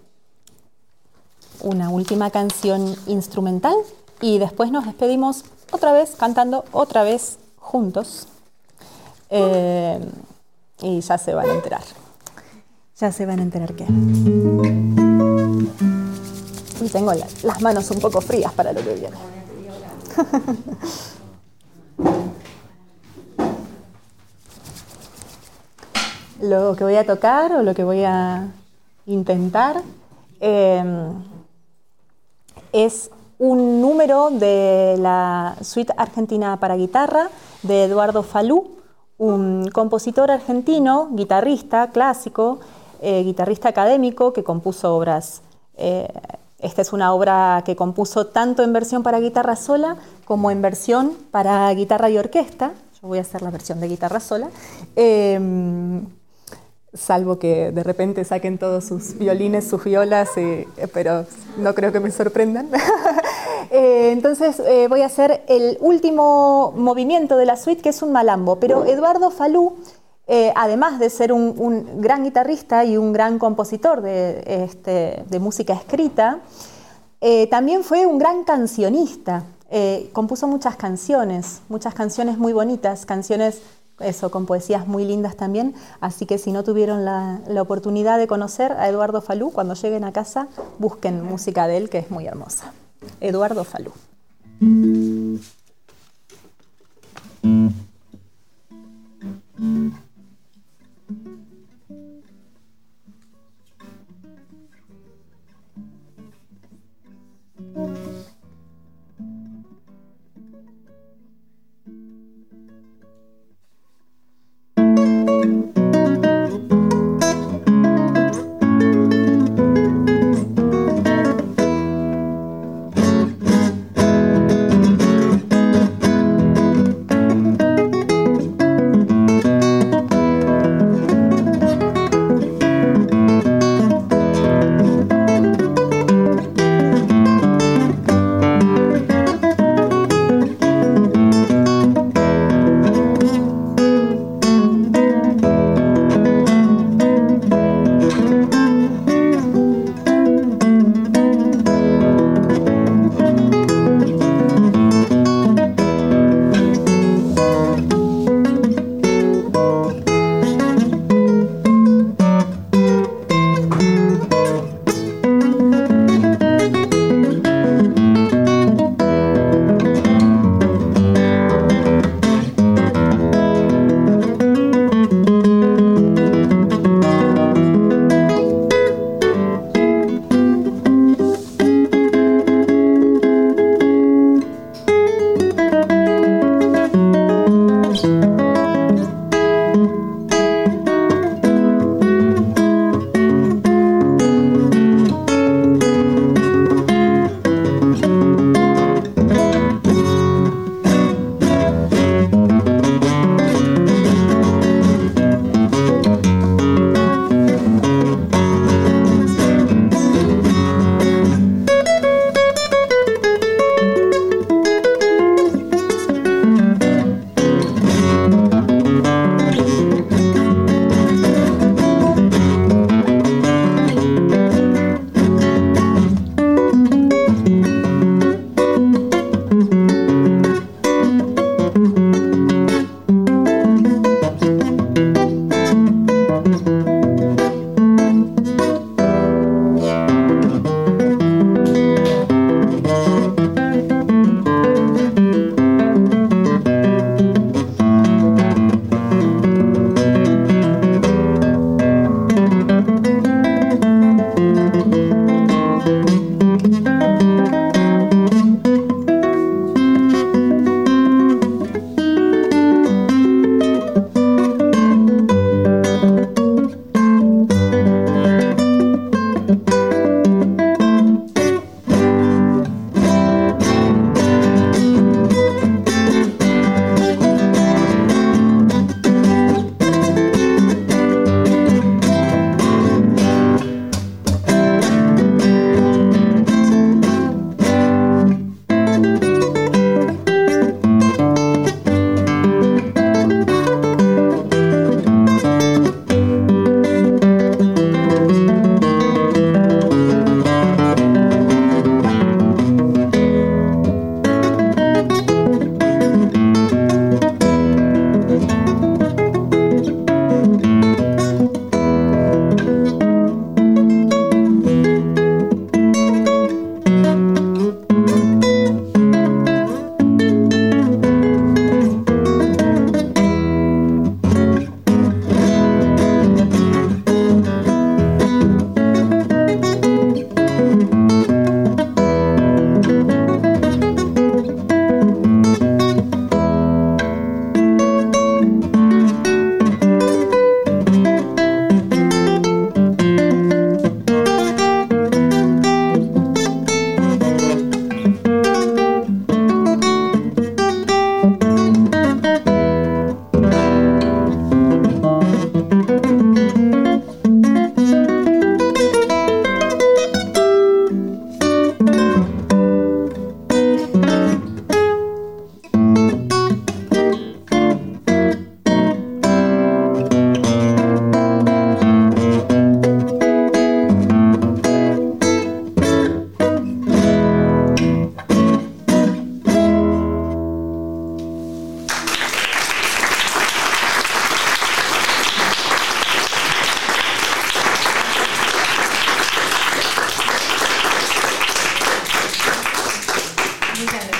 última canción instrumental y después nos despedimos otra vez, cantando otra vez juntos. Y ya se van a enterar. Ya se van a enterar qué. Y tengo las manos un poco frías para lo que viene. Lo que voy a tocar o lo que voy a intentar es un número de la Suite Argentina para guitarra de Eduardo Falú, un compositor argentino, guitarrista clásico, guitarrista académico que compuso obras. Esta es una obra que compuso tanto en versión para guitarra sola como en versión para guitarra y orquesta. Yo voy a hacer la versión de guitarra sola. Salvo que de repente saquen todos sus violines, sus violas, pero no creo que me sorprendan. Entonces voy a hacer el último movimiento de la suite, que es un malambo. Pero Eduardo Falú, además de ser un gran guitarrista y un gran compositor de música escrita, también fue un gran cancionista. Compuso muchas canciones muy bonitas, canciones con poesías muy lindas también, así que si no tuvieron la oportunidad de conocer a Eduardo Falú, cuando lleguen a casa busquen música de él, que es muy hermosa. Eduardo Falú.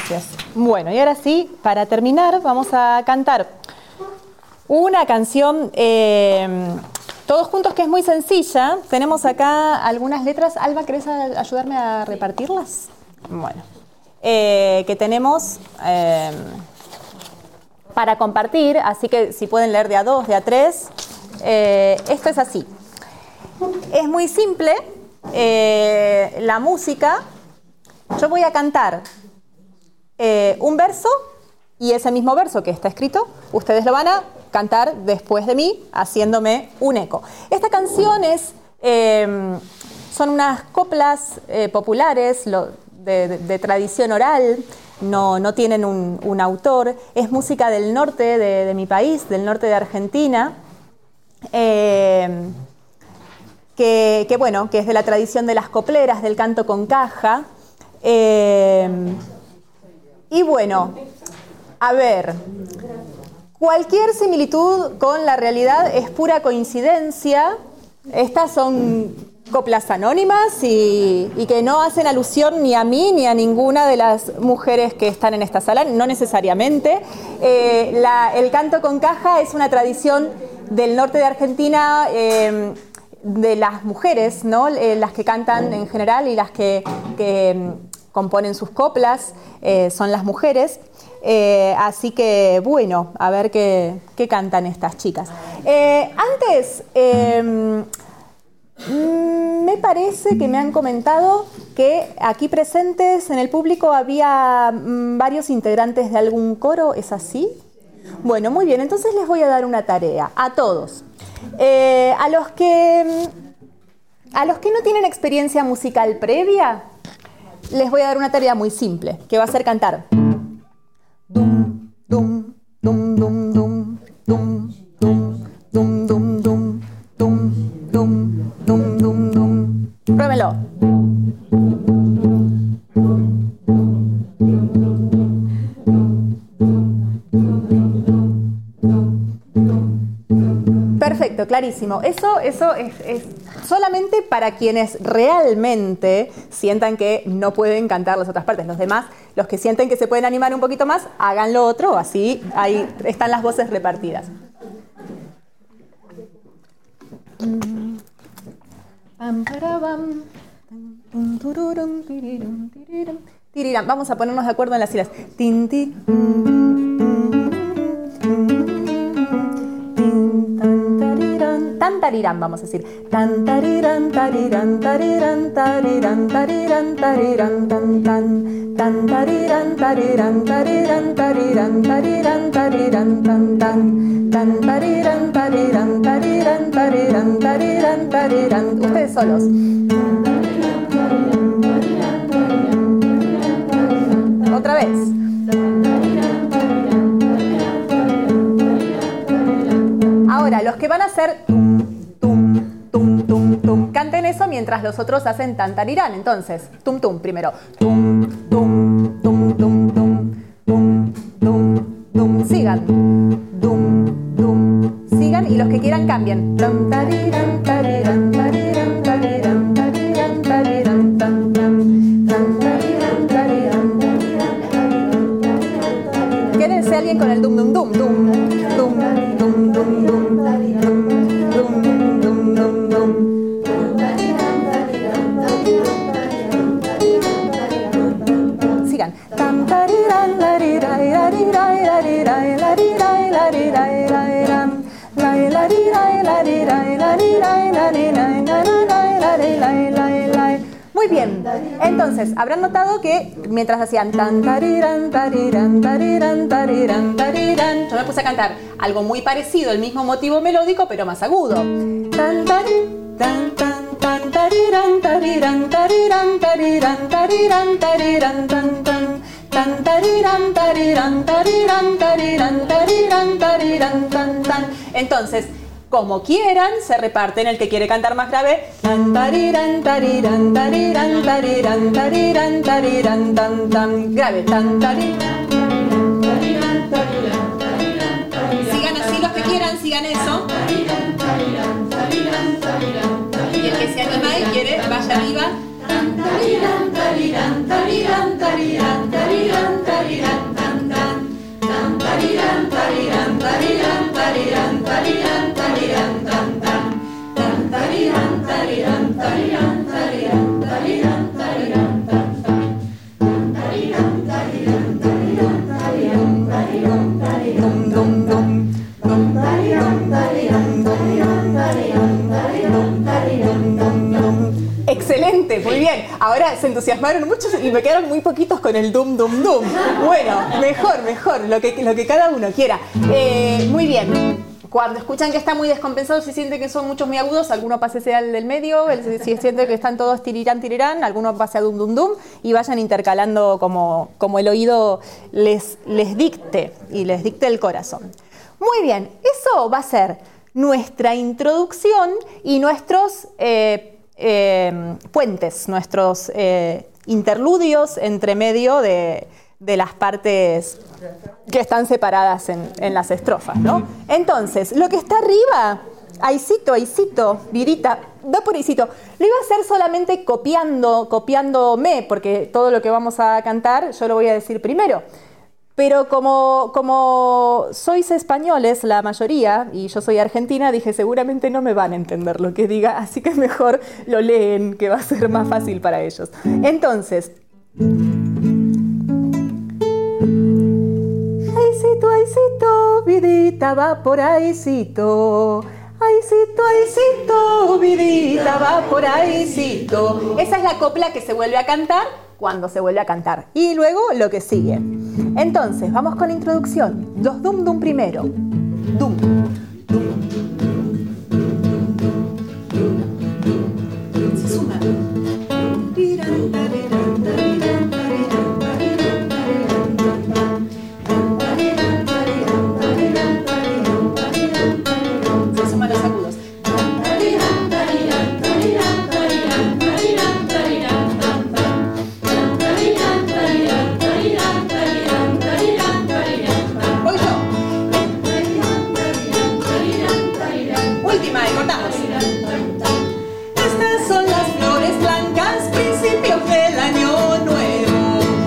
gracias. Bueno, y ahora sí, para terminar, vamos a cantar una canción todos juntos que es muy sencilla. Tenemos acá algunas letras. Alba, ¿querés ayudarme a repartirlas? Bueno, que tenemos para compartir, así que si pueden leer de a 2, de a 3. Esto es así. Es muy simple la música. Yo voy a cantar un verso y ese mismo verso que está escrito, ustedes lo van a cantar después de mí, haciéndome un eco. Esta canción son unas coplas populares de tradición oral, no tienen un autor, es música del norte de mi país, del norte de Argentina, que es de la tradición de las copleras, del canto con caja. Y bueno, a ver, cualquier similitud con la realidad es pura coincidencia. Estas son coplas anónimas y que no hacen alusión ni a mí ni a ninguna de las mujeres que están en esta sala, no necesariamente. El canto con caja es una tradición del norte de Argentina, de las mujeres, ¿no? Las que cantan en general y las que componen sus coplas son las mujeres. Así que, bueno, a ver qué cantan estas chicas. Antes, me parece que me han comentado que aquí presentes en el público había varios integrantes de algún coro, ¿es así? Bueno, muy bien, entonces les voy a dar una tarea a todos. A los que no tienen experiencia musical previa, les voy a dar una tarea muy simple, que va a ser cantar. Dum, dum, dum, dum, dum, dum, dum, dum, dum, dum, dum, dum, dum, dum, dum. Pruébenlo. Perfecto, clarísimo. Eso es solamente para quienes realmente sientan que no pueden cantar las otras partes. Los demás, los que sienten que se pueden animar un poquito más, hagan lo otro, así ahí están las voces repartidas. Vamos a ponernos de acuerdo en las sílabas. Tantarirán, vamos a decir. Tantarirán, tarirán, tarirán, tarirán, tarirán, tarirán, tan, tan. Tantarirán, tarirán, tarirán, tarirán, tarirán, tarirán, tan, tan. Tantarirán, tarirán, tarirán, tarirán, tarirán, tarirán. Ustedes solos. Otra vez. Ahora, los que van a hacer tum, canten eso mientras los otros hacen tantarirán. Entonces, tum, tum primero. Tum, tum, tum, tum, tum, tum, tum, tum. Sigan. Dum, dum. Sigan y los que quieran cambien. Tantarirán, tarirán, tarirán, tarirán, tarirán, tarirán, tan, tan. Tantarirán, tarirán, tarirán, tarirán, tarirán. Quédense alguien con el dum, dum, dum, dum, dum, dum, dum, dum. Muy bien, entonces habrán notado que mientras hacían tan tarirán, tarirán, tarirán, tarirán, tarirán, yo me puse a cantar algo muy parecido, el mismo motivo melódico pero más agudo. Tan tarirán, tan tan tan tarirán, tarirán, tarirán, tarirán, tarirán, tarirán, tan tan. Tan tarirán, tarirán, tarirán, tarirán, tarirán, tarirán, tan tan. Entonces, como quieran, se reparten el que quiere cantar más grave. Tan tarirán, tarirán, tarirán, tarirán, tarirán, tarirán, tan tan. Grave, tan tarirán, tarirán, tarirán, tarirán, tarirán, tarirán. Sigan así los que quieran, sigan eso. Tarirán, tarirán, tarirán, tarirán, tarirán. Y el que se anima y quiere, vaya arriba. Tarirán, tarirán, tarirán, tarirán, tarirán, tarirán. ahora se entusiasmaron muchos y me quedaron muy poquitos con el dum, dum, dum. Bueno, mejor, lo que cada uno quiera. Muy bien. Cuando escuchan que está muy descompensado, si sienten que son muchos muy agudos, alguno pásese al del medio, si sienten que están todos tirirán, alguno pase a dum, dum, dum, y vayan intercalando como el oído les dicte, y les dicte el corazón. Muy bien, eso va a ser nuestra introducción y nuestros puentes, nuestros interludios entre medio de las partes que están separadas en las estrofas, ¿no? Entonces, lo que está arriba, ahícito, Virita, da por ahícito, lo iba a hacer solamente copiándome, porque todo lo que vamos a cantar yo lo voy a decir primero. Pero como sois españoles, la mayoría, y yo soy argentina, dije, seguramente no me van a entender lo que diga, así que mejor lo leen, que va a ser más fácil para ellos. Entonces, ahícito, vidita va por ahícito. Ahícito, vidita va por ahícito. Esa es la copla que se vuelve a cantar cuando se vuelve a cantar. Y luego lo que sigue. Entonces, vamos con la introducción. Los dum dum primero. Dum. Se suma. Se suman los agudos. Voy yo. Última y cortamos. Estas son las flores blancas, principios del año nuevo.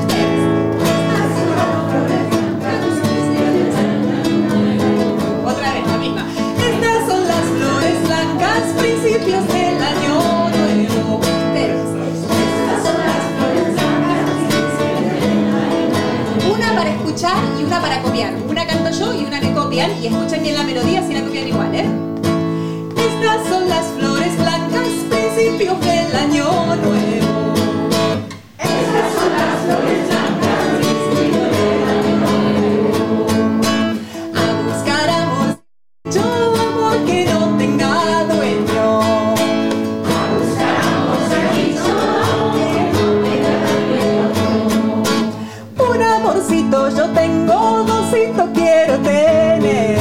Otra vez la misma. Estas son las flores blancas, principios del año nuevo. Estas son las flores blancas. Una para escuchar y una para copiar. Una canto yo y una me copian, y escuchen bien la melodía si la copian igual, ¿eh? Estas son las flores blancas, principios del año nuevo. Estas son las flores blancas, principios del año nuevo. A buscar amor, yo amor que no tenga dueño. A buscar amor, yo amor que no tenga dueño. Un amorcito yo tengo, dosito quiero tener.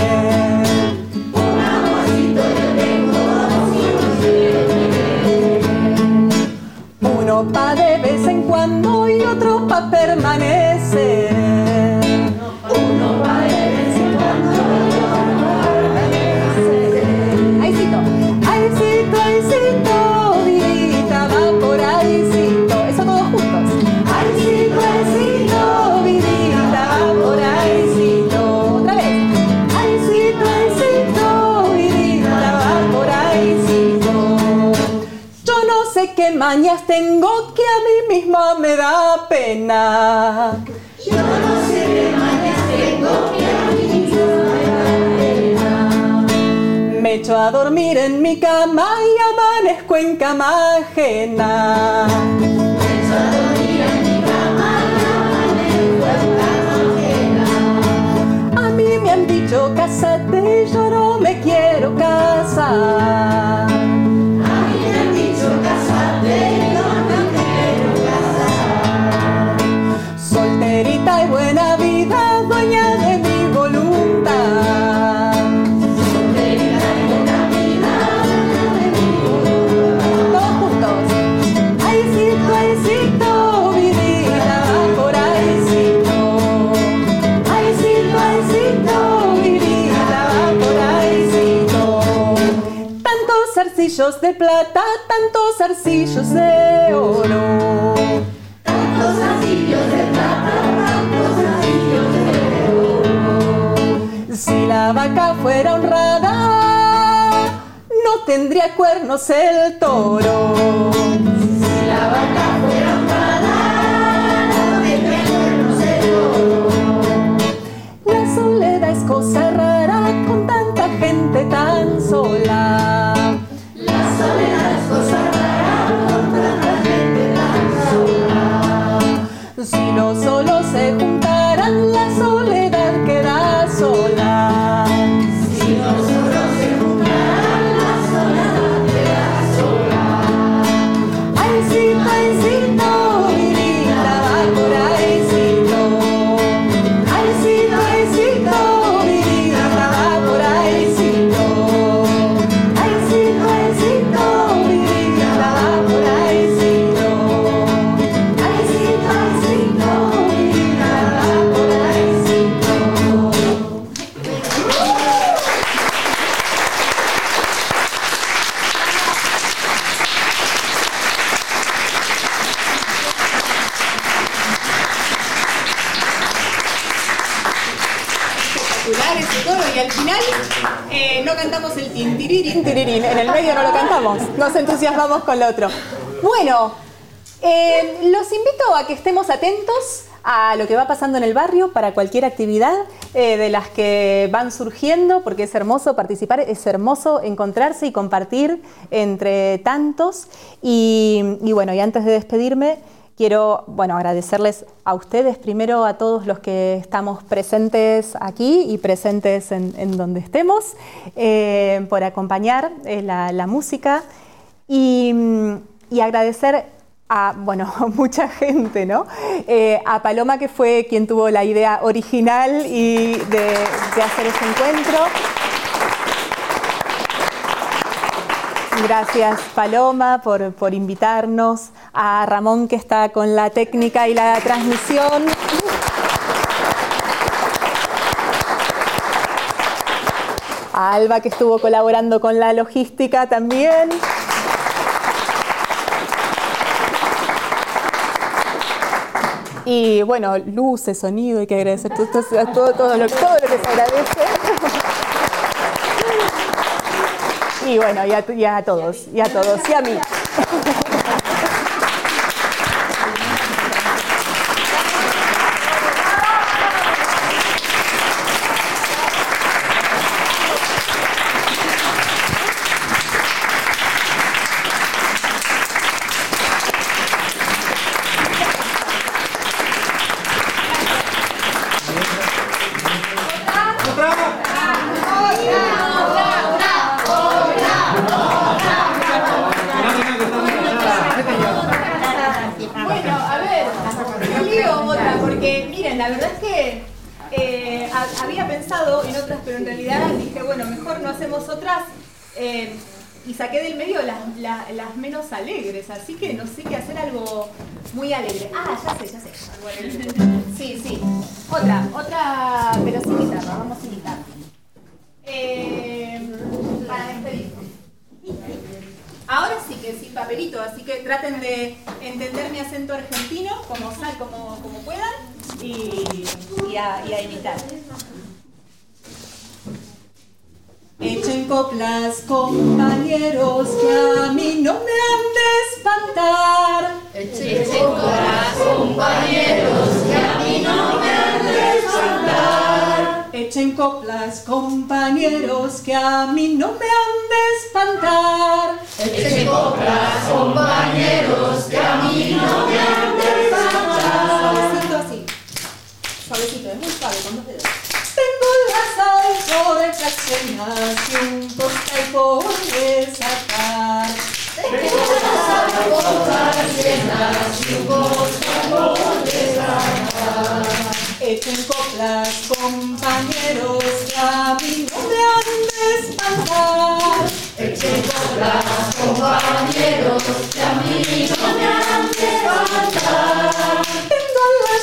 Uno pa' de vez en cuando y otro pa' permanecer. Uno pa' de vez en cuando y otro pa' permanecer. Ahícito, vidita va por ahícito. Eso todos juntos. Ahícito, vidita va por ahícito. Otra vez. Ahícito, vidita va por ahícito. Yo no sé qué mañas tengo que a mí misma me da pena. Yo no sé qué mañas tengo que a mí misma me da pena. Me echo a dormir en mi cama y amanezco en cama ajena. Me echo a dormir en mi cama y amanezco en cama ajena. A mí me han dicho cásate y yo no me quiero casar. Solterita y buena vida, dueña de mi voluntad. Solterita y buena vida, dueña de mi voluntad. Todos juntos. Ahícito, vidita va por ahícito. Ahícito, vidita va por ahícito. Tantos zarcillos de plata, tantos zarcillos de oro. Tantos zarcillos de plata, tantos zarcillos de oro. Si la vaca fuera honrada, no tendría cuernos el toro. Si la vaca fuera honrada, no tendría cuernos el toro. La soledad es cosa rara con tanta gente tan sola. La soledad es cosa rara con tanta gente tan sola. dar ese coro y al final no cantamos el tintirirín, tirirín. En el medio no lo cantamos, nos entusiasmamos con lo otro. Bueno, los invito a que estemos atentos a lo que va pasando en el barrio para cualquier actividad de las que van surgiendo, porque es hermoso participar, es hermoso encontrarse y compartir entre tantos. Y bueno, y antes de despedirme, quiero agradecerles a ustedes, primero a todos los que estamos presentes aquí y presentes en donde estemos, por acompañar la música y agradecer a mucha gente, ¿no? A Paloma, que fue quien tuvo la idea original y de hacer este encuentro. Gracias, Paloma, por invitarnos. A Ramón, que está con la técnica y la transmisión. A Alba, que estuvo colaborando con la logística también. Y bueno, luces, sonido, hay que agradecer todo lo que se agradece. Y bueno, y a todos, y a mí. La verdad es que había pensado en otras, pero en realidad dije, bueno, mejor no hacemos otras, y saqué del medio las menos alegres, así que no sé qué hacer, algo muy alegre. Ah, ya sé. Sí. Otra, pero sin guitarra, vamos sin guitarra. Para despedir. Ahora sí que sin papelito, así que traten de entender mi acento argentino como puedan y a imitar. Echen coplas, compañeros, que a mí no me han de espantar. Echen coplas, compañeros, que a mí no me han de espantar. Echen coplas, compañeros, que a mí no me han de espantar. Echen coplas, compañeros, que a mí no me han de espantar. Suavecito, es muy suave, con 2 dedos. Tengo las orejas llenas y un costal por desatar. Tengo las orejas llenas y un costal por desatar. Echen coplas, compañeros, que a mí no me han de espantar. Echen coplas, compañeros, que a mí no me han de espantar. Tengo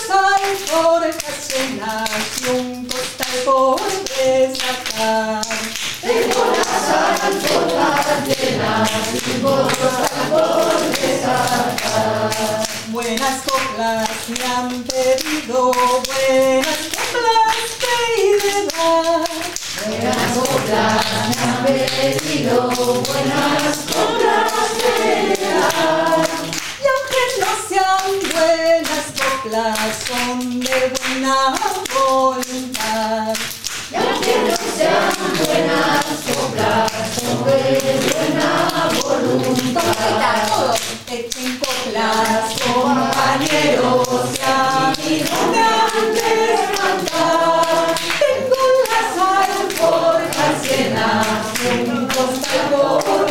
las orejas llenas y un costal por desatar. Tengo las alforjas llenas y un costal por desatar. Buenas coplas me han pedido, buenas coplas te iré dar. Buenas coplas me han pedido, buenas coplas te iré dar. Y aunque no sean buenas coplas, son de buena voluntad. Y aunque no sean buenas coplas, son de buena voluntad. Echen coplas, compañeros, que a mí no me han de espantar. Tengo las alforjas llenas y un costal por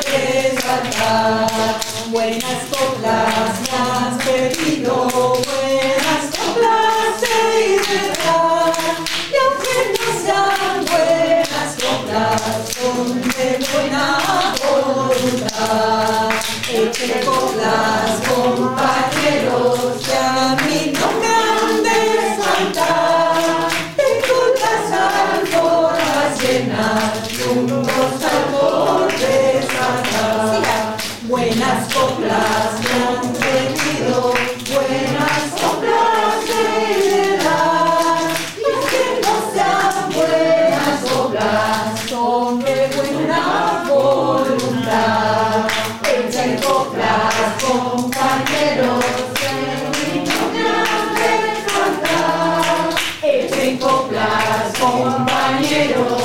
desatar. Buenas coplas me has pedido, buenas coplas te iré dar. Y aunque no sean buenas coplas, son de buena voluntad. Echen coplas, compañeros, que a mí no me han de espantar. Tengo las alforjas llenas y un costal por desatar. Buenas coplas me han pedido, buenas coplas te iré dar. Y aunque no sean buenas en coplas, compañeros